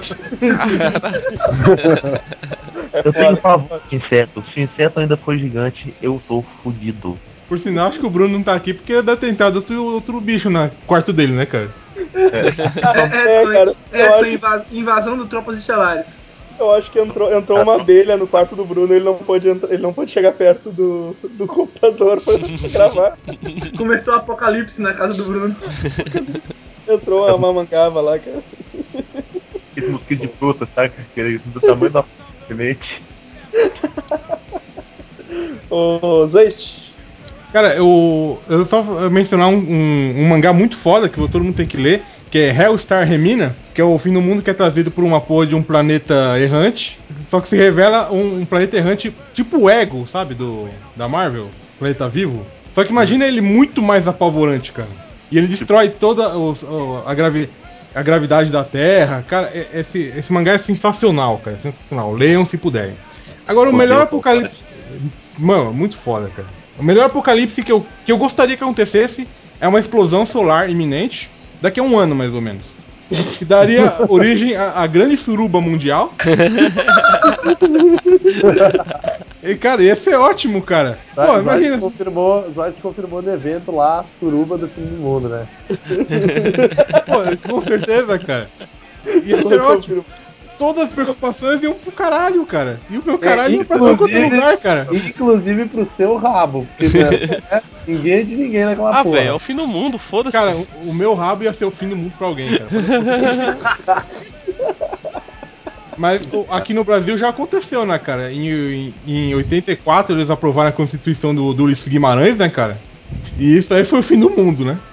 Eu tenho pavor de inseto. Se o inseto ainda for gigante, eu tô fudido. Por sinal, acho que o Bruno não tá aqui porque deve ter entrado outro bicho no quarto dele, né, cara? Edson, invasão do Tropas Estelares. Eu acho que entrou uma abelha no quarto do Bruno, ele não pôde chegar perto do computador pra gravar. Começou o apocalipse na casa do Bruno. Entrou uma mamangava lá, cara. Esse mosquito de fruta, sabe? Do tamanho da semente. Ô, Zeist. Cara, eu só mencionar um mangá muito foda que todo mundo tem que ler, que é Hellstar Remina, que é o fim do mundo que é trazido por uma porra de um planeta errante, só que se revela um planeta errante tipo o Ego, sabe, da Marvel, Planeta Vivo. Só que imagina ele muito mais apavorante, cara. E ele destrói toda a gravidade da Terra. Cara, esse mangá é sensacional, cara, sensacional. Leiam se puderem. Agora, o melhor apocalipse... Mano, muito foda, cara. O melhor apocalipse que eu gostaria que acontecesse é uma explosão solar iminente, daqui a um ano mais ou menos. Que daria origem à grande suruba mundial. E, cara, ia ser ótimo, cara. Pô, imagina. Zóis confirmou no evento lá a suruba do fim do mundo, né? Pô, com certeza, cara. Ia ser ótimo. Todas as preocupações iam pro caralho, cara. E o meu caralho ia pra todo lugar, cara. Inclusive pro seu rabo. Porque ninguém é de ninguém naquela porra. Velho, é o fim do mundo, foda-se. Cara, o meu rabo ia ser o fim do mundo pra alguém, cara. Mas aqui no Brasil já aconteceu, né, cara? Em 84 eles aprovaram a Constituição do Ulisses Guimarães, né, cara? E isso aí foi o fim do mundo, né?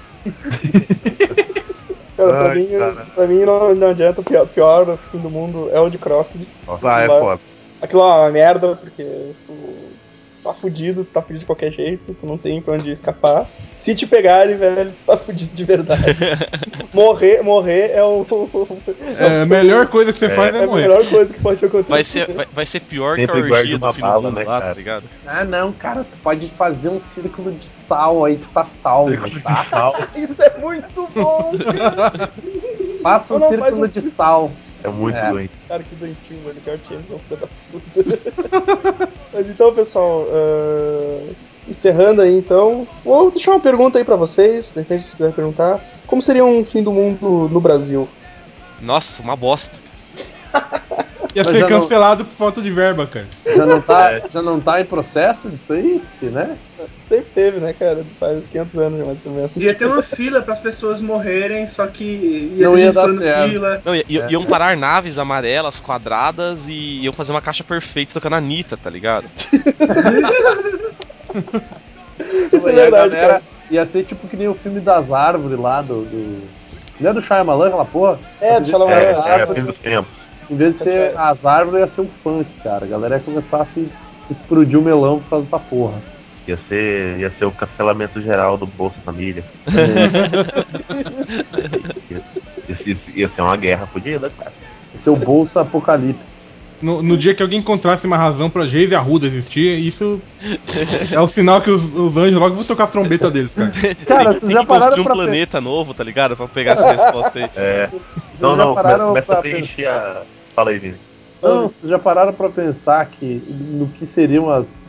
Cara, pra mim não adianta, o pior fim do mundo é o de CrossFit. É foda. Aquilo é uma merda, porque tu tá fudido de qualquer jeito, tu não tem pra onde escapar. Se te pegarem, velho, tu tá fudido de verdade. morrer é o... a melhor coisa que você faz é morrer. É a melhor coisa que pode acontecer. Vai ser pior que a orgia do fim do mundo, né, lá, tá ligado? Ah, não, cara, tu pode fazer um círculo de sal aí, tu tá salvo, tá? Isso é muito bom, cara. Faça um círculo de sal. É muito doente. Cara, que doentinho, velho. Cara, Jameson, filho da puta. Mas então, pessoal, encerrando aí, então, vou deixar uma pergunta aí pra vocês, de repente, se quiser perguntar. Como seria um fim do mundo no Brasil? Nossa, uma bosta. Ia ser cancelado por falta de verba, cara. Já não tá em processo disso aí? Que, né? Sempre teve, né, cara? Faz 500 anos, mais ou menos. Ia ter uma fila para as pessoas morrerem, só que não ia dar certo. Não, iam parar naves amarelas, quadradas e iam fazer uma caixa perfeita tocando a Anitta, tá ligado? Isso é verdade, cara. Ia ser tipo que nem o filme das árvores lá do... Não é do Shyamalan, aquela porra? Do Shyamalan. Fim dos tempos. Em vez de ser as árvores, ia ser o funk, cara. A galera ia começar a se explodir o melão por causa dessa porra. Ia ser o cancelamento geral do Bolsa Família. Ia ser uma guerra fodida, cara. Ia ser o Bolsa Apocalipse. No dia que alguém encontrasse uma razão pra Geise Arruda existir, isso é o sinal que os anjos logo vão tocar a trombeta deles, cara. Cara, vocês já pararam construir um planeta novo, tá ligado? Pra pegar essa resposta aí. Vocês já pararam começa pra a preencher a... Fala aí, Vini. Não, vocês já pararam pra pensar que no que seriam as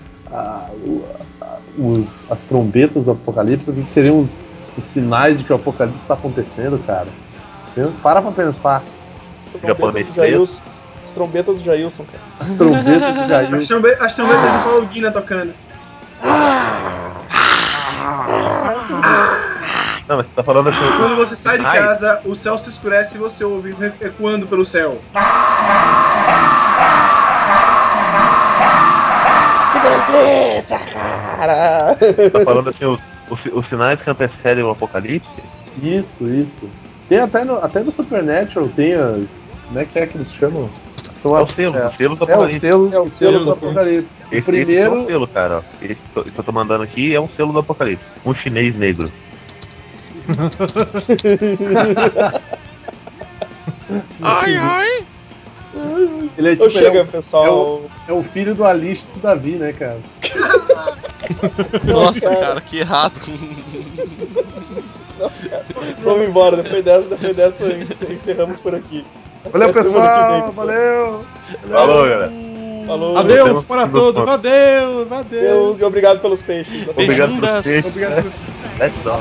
trombetas do Apocalipse, o que seriam os sinais de que o Apocalipse está acontecendo, cara? Para pra pensar. As trombetas do Jailson, cara. As trombetas do Jailson. As trombetas de Paulo Guina tocando. Não, mas você tá falando assim... Quando você sai de casa, o céu se escurece e você ouve ecoando pelo céu. Que delícia, cara! Tá falando assim, os sinais que antecedem o apocalipse? Isso. Tem até no Supernatural, tem as... Como é que eles chamam? São os selos do apocalipse. Os selos do apocalipse. O primeiro... é um selo, cara. Esse que eu tô mandando aqui é um selo do apocalipse. Um chinês negro. Ai. Ele é tipo, chega, pessoal. É o filho do Alixis com o Davi, né, cara? Nossa, cara, que errado. Vamos embora, depois dessa encerramos por aqui. Valeu, pessoal, valeu. Falou, galera. Falou. Adeus para todos, adeus. E obrigado pelos peixes. Obrigado pelos peixes. Let's go.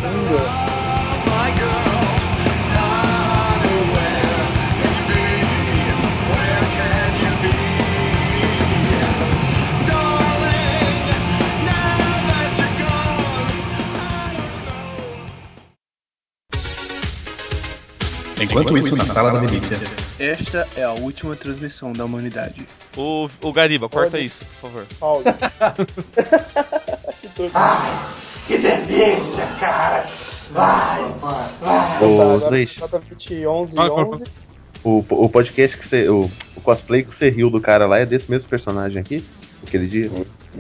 Enquanto isso, na sala da milícia. Esta é a última transmissão da humanidade. Ô Gariba, corta isso, por favor. Pause. Que delícia, cara! Vai. Agora exatamente 11h11. O podcast que você... O cosplay que você riu do cara lá é desse mesmo personagem aqui? Aquele dia?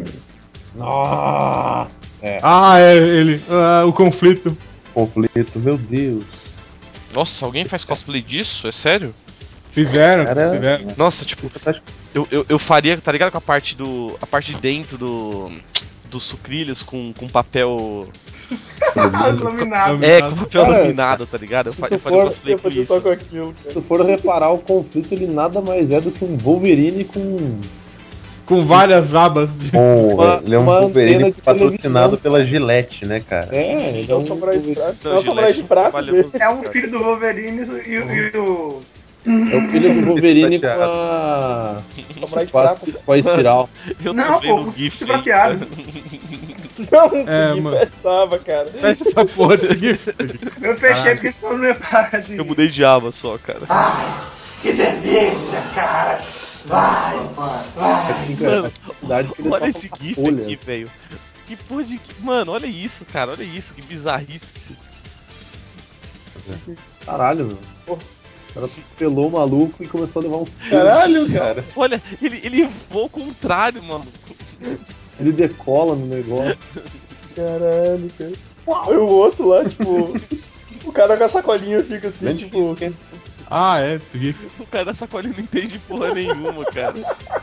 Nossa! É ele. O conflito. Meu Deus. Nossa, alguém faz cosplay disso? É sério? Fizeram. Nossa, tipo, eu faria, tá ligado, com a parte de dentro dos sucrilhos com papel... Laminado. Com papel laminado, tá ligado? Eu faria cosplay com isso. Só com aquilo, se tu for reparar, o conflito ele nada mais é do que um Wolverine com várias abas. Ele é um Wolverine patrocinado pela Gillette, né, cara? Ele é um samurai de prata. É um filho do Wolverine e o... É o filho do Wolverine com a espiral. Eu tô vendo o GIF prateado. Não, GIF é Sava, cara. Fecha essa porra desse GIF. Eu fechei porque senão não ia parar de... Eu mudei de aba só, cara. Que delícia, cara! Vai. Mano, olha esse GIF aqui, velho. Que porra de... Mano, olha isso, cara. Olha isso, que bizarrice. Caralho, meu. Porra. O cara pelou o maluco e começou a levar uns... Caralho, cara. Olha, ele voa ao contrário, mano. Ele decola no negócio. Caralho, cara. Uau. E o outro lá, tipo... o cara com a sacolinha fica assim, tipo... O cara da sacolinha não entende porra nenhuma, cara.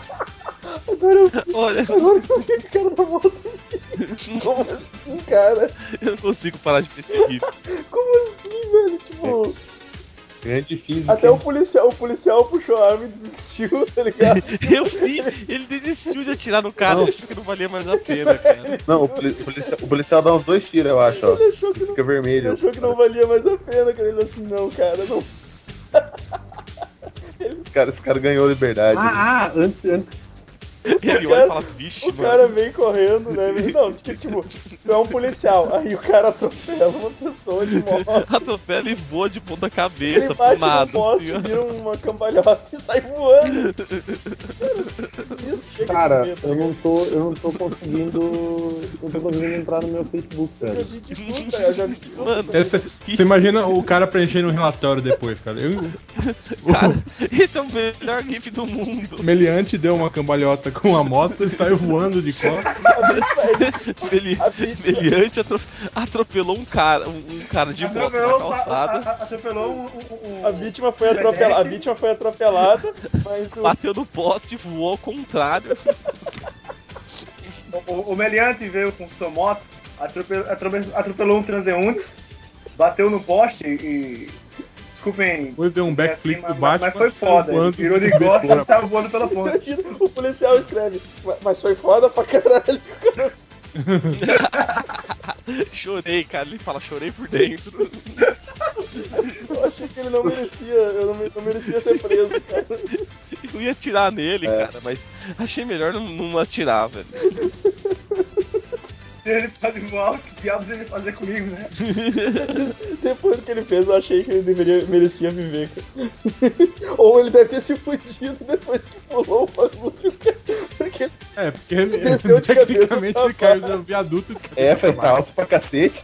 Agora eu vi que o cara da moto. Como assim, cara? Eu não consigo parar de ver esse GIF. Como assim, velho? Tipo... Grande física. Até o policial puxou a arma e desistiu, tá ligado? Eu vi, ele desistiu de atirar no cara, ele achou que não valia mais a pena, cara. Não, o policial dá uns 2 tiros, eu acho, ó. Ele achou que fica vermelho. Ele achou que não valia mais a pena, cara. Ele assim, não, cara, não. Esse cara ganhou a liberdade. Antes. Ele olha e fala, vixe, mano. O cara vem correndo, né? Não, tipo, tu é um policial. Aí o cara atropela uma pessoa de moto. Atropela e voa de ponta cabeça, ele bate pro nada. No poste, assim, vira uma cambalhota e sai voando. Cara, eu não tô conseguindo entrar no meu Facebook, velho. Eu vi de tudo, cara. Eu já vi de tudo. Mano, você imagina o cara preenchendo um relatório depois, cara. Cara, esse é o melhor GIF do mundo. Meliante deu uma cambalhota com a moto e saiu voando de costas. Meliante atropelou um cara de moto na calçada. Atropelou a vítima foi atropelada. A vítima foi atropelada, mas bateu no poste e voou ao contrário. O Meliante veio com sua moto, atropelou um transeunte, bateu no poste e... Desculpem. Foi deu um backflip assim, do Batman. Mas foi foda. Ele virou de costas e saiu voando pela ponta. O policial escreve, mas foi foda pra caralho. Chorei, cara. Ele fala, chorei por dentro. Eu achei que ele não merecia, não merecia ser preso, cara. Eu ia atirar nele, cara, mas achei melhor não atirar, velho. Se ele faz igual, que diabos ele ia fazer comigo, né? Depois do que ele fez, eu achei que ele merecia viver, cara. Ou ele deve ter se fudido depois que pulou o bagulho, cara. Porque ele desceu de cabeça. Ele caiu no viaduto. Foi alto pra cacete.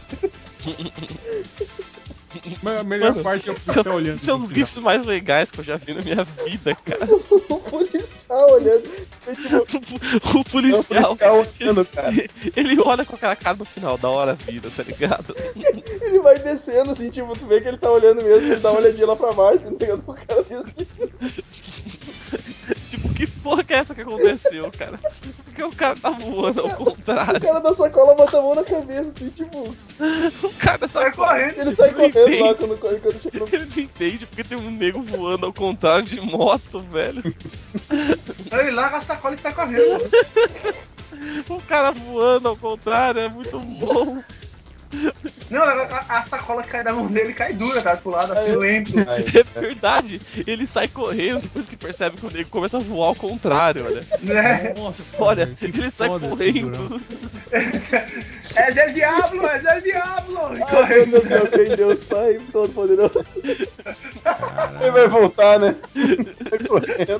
Mas a melhor parte é o policial olhando. Isso é um dos GIFs mais legais que eu já vi na minha vida, cara. O policial olhando. O policial. Olhando, cara. Ele olha com aquela cara no final, da hora vida, tá ligado? Ele vai descendo assim, tipo, tu vê que ele tá olhando mesmo, ele dá uma olhadinha lá pra baixo, tá ligado? O cara descendo. Tipo, que porra que é essa que aconteceu, cara? Porque o cara tá voando ao contrário. O cara da sacola bota a mão na cabeça, assim, tipo. O cara da sacola. Ele sai correndo lá quando chega no. Ele não entende porque tem um nego voando ao contrário de moto, velho. Ele larga a sacola e sai correndo. O cara voando ao contrário é muito bom. Não, a sacola que cai da mão dele cai dura, tá? Pro lado, assim, lento. É verdade. Ele sai correndo depois que percebe que o nego começa a voar ao contrário, olha. Nossa, olha, ele sai correndo. É el diablo, é el diablo! Ai, meu Deus, tem Deus Pai Todo-Poderoso. Ele vai voltar, né? Vai correndo.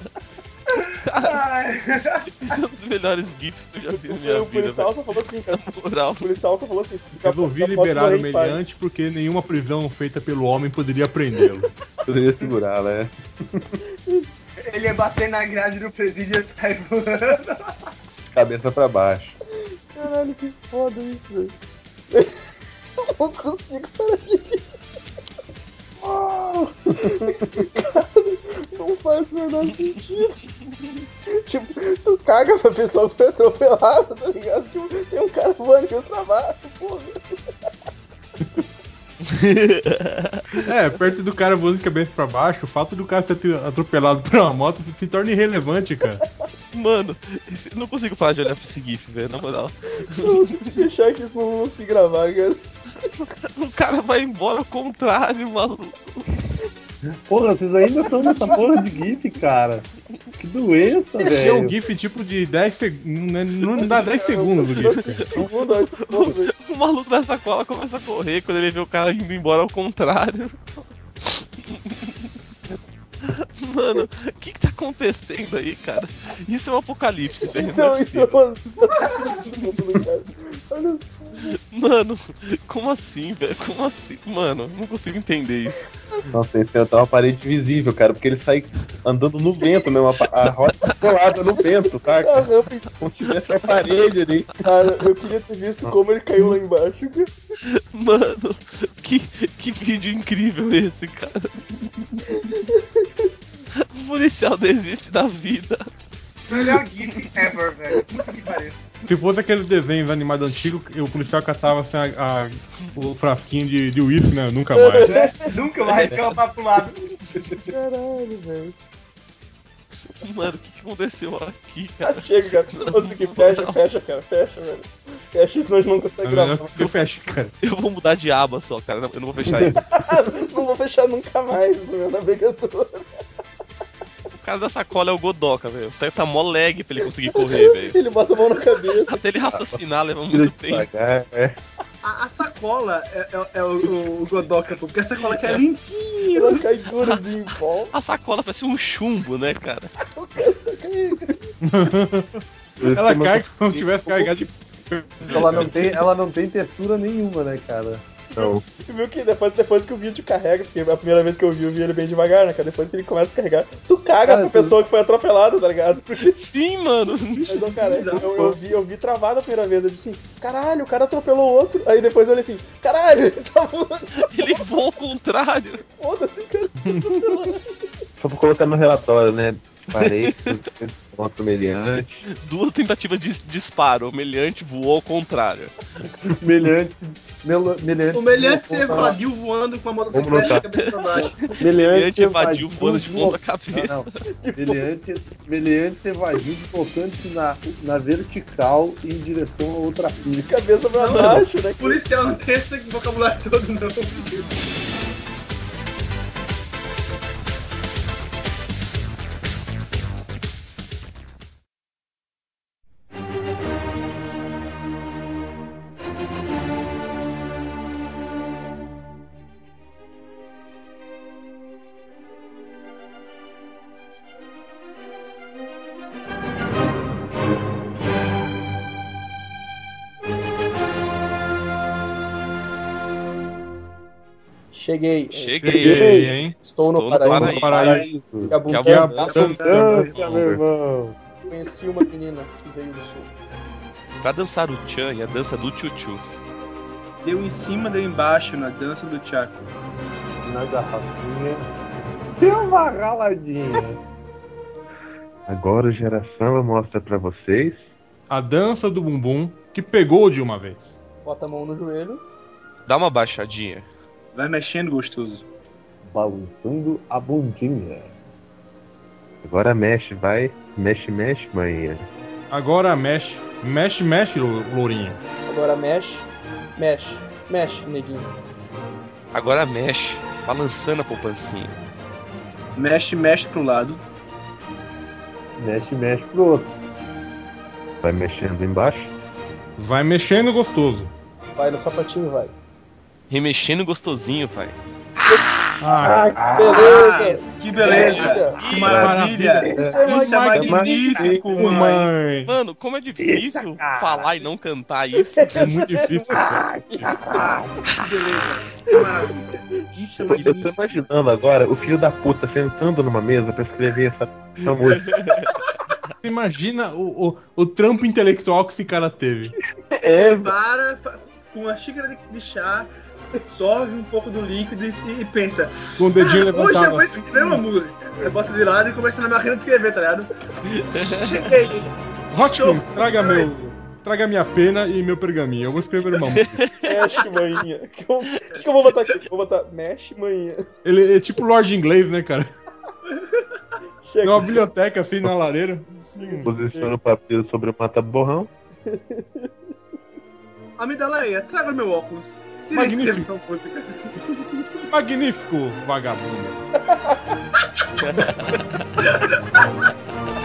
Esse é um dos melhores GIFs que eu já vi na minha vida. O policial só falou assim, cara. O policial só falou assim. Resolvi liberar o meliante porque nenhuma prisão feita pelo homem poderia prendê-lo. Poderia segurá-la, é. Ele ia bater na grade do presídio e sair voando. Cabeça pra baixo. Caralho, que foda isso, velho. Eu não consigo parar de rir. Cara, não faz o menor sentido. Tipo, tu caga pra pessoa que foi atropelada, tá ligado? Tipo, tem um cara voando que eu trabalho, porra. Perto do cara voando de cabeça pra baixo, o fato do cara ser atropelado por uma moto se torna irrelevante, cara. Mano, não consigo parar de olhar pra esse GIF, velho, na moral. Não, deixar que isso não vou conseguir gravar, cara. O cara vai embora ao contrário, maluco. Porra, vocês ainda estão nessa porra de GIF, cara. Que doença, velho. É um GIF tipo de 10 segundos. Não dá 10 segundos do GIF. O maluco da sacola começa a correr quando ele vê o cara indo embora ao contrário. Mano, o que tá acontecendo aí, cara? Isso é um apocalipse, velho. Isso é uma... Olha só. Mano, como assim, velho? Como assim? Mano, não consigo entender isso. Nossa, esse é uma parede visível, cara, porque ele sai andando no vento mesmo, a roda colada no vento, tá? Como se tivesse uma parede ali. Cara, eu queria ter visto como ele caiu lá embaixo. Mano, que vídeo incrível esse, cara. O policial desiste da vida. Melhor GIF ever, velho. Se fosse aqueles desenhos animados antigos, o policial catava assim, o frasquinho de uísque, né? Nunca mais. Nunca mais, chama pra pro lado. Caralho, velho. Mano, o que aconteceu aqui, cara? Chega, cara. Consegui, fecha, cara. Fecha, velho. Fecha, senão a gente não consegue gravar. Eu fecho, cara. Eu vou mudar de aba só, cara. Eu não vou fechar isso. Não vou fechar nunca mais no meu navegador. cara da sacola é o Godoka, velho. Tá mó lag pra ele conseguir correr, velho. Ele bota a mão na cabeça. Até ele raciocinar leva muito tempo. A sacola é o Godoka, porque a sacola cai lentinho. Ela cai durazinho em pó. A sacola parece um chumbo, né, cara? Ela cai como se tivesse carregado de... Ela não tem textura nenhuma, né, cara? Não. Tu viu que depois que o vídeo carrega, porque a primeira vez que eu vi ele bem devagar, né, cara? Depois que ele começa a carregar, tu caga pra pessoa que foi atropelada, tá ligado? Sim, mano. Mas, cara, eu vi travado a primeira vez, eu disse assim, caralho, o cara atropelou o outro. Aí depois eu olhei assim, caralho, ele tá voando. Ele voou ao contrário. Foda-se, o cara. Só pra colocar no relatório, né? Parei, contra o meliante. 2 tentativas de disparo. O meliante voou ao contrário. Meliante o meliante se evadiu voando com a motocicleta de cabeça pra baixo. Meliante evadiu voando de ponta cabeça. Meliante se evadiu deslocando-se na vertical em direção a outra pista. De cabeça pra baixo, né? Policial não tem esse vocabulário todo, não. Cheguei, hein? Estou no paraíso. Que abundância, meu irmão. Conheci uma menina que veio do sul. Pra dançar o Chan e a dança do Chuchu. Deu em cima, deu embaixo na dança do Chaco. Na garrafinha. Deu uma raladinha. Agora o Geração mostra pra vocês a dança do bumbum que pegou de uma vez. Bota a mão no joelho. Dá uma baixadinha. Vai mexendo gostoso. Balançando a bundinha. Agora mexe, vai. Mexe, mexe, manhã. Agora mexe. Mexe, mexe, lourinho. Agora mexe. Mexe. Mexe, neguinho. Agora mexe. Balançando a poupancinha. Mexe, mexe pro lado. Mexe, mexe pro outro. Vai mexendo embaixo. Vai mexendo gostoso. Vai no sapatinho, vai. Remexendo gostosinho, vai. Que beleza! Que maravilha! Isso é magnífico, mãe! Mano, como é difícil falar e não cantar isso. É muito difícil. Que beleza! Que maravilha! Isso é magnífico! Eu tô imaginando agora o filho da puta sentando numa mesa pra escrever essa música. Imagina o trampo intelectual que esse cara teve. Para com uma xícara de chá, sorve um pouco do líquido e pensa. Com o dedinho levantado. Hoje eu vou escrever uma música. Você bota de lado e começa na máquina de escrever, tá ligado? Cheguei! Hotman, traga minha pena e meu pergaminho. Eu vou escrever uma música. Mexe, manhinha. O que eu vou botar aqui? Vou botar mexe, manhinha. Ele é tipo Lorde Inglês, né, cara? Tem uma biblioteca assim na lareira. Posiciona o papel sobre o mata-borrão. Amidaleia, traga meu óculos. Magnífico. Magnífico, vagabundo.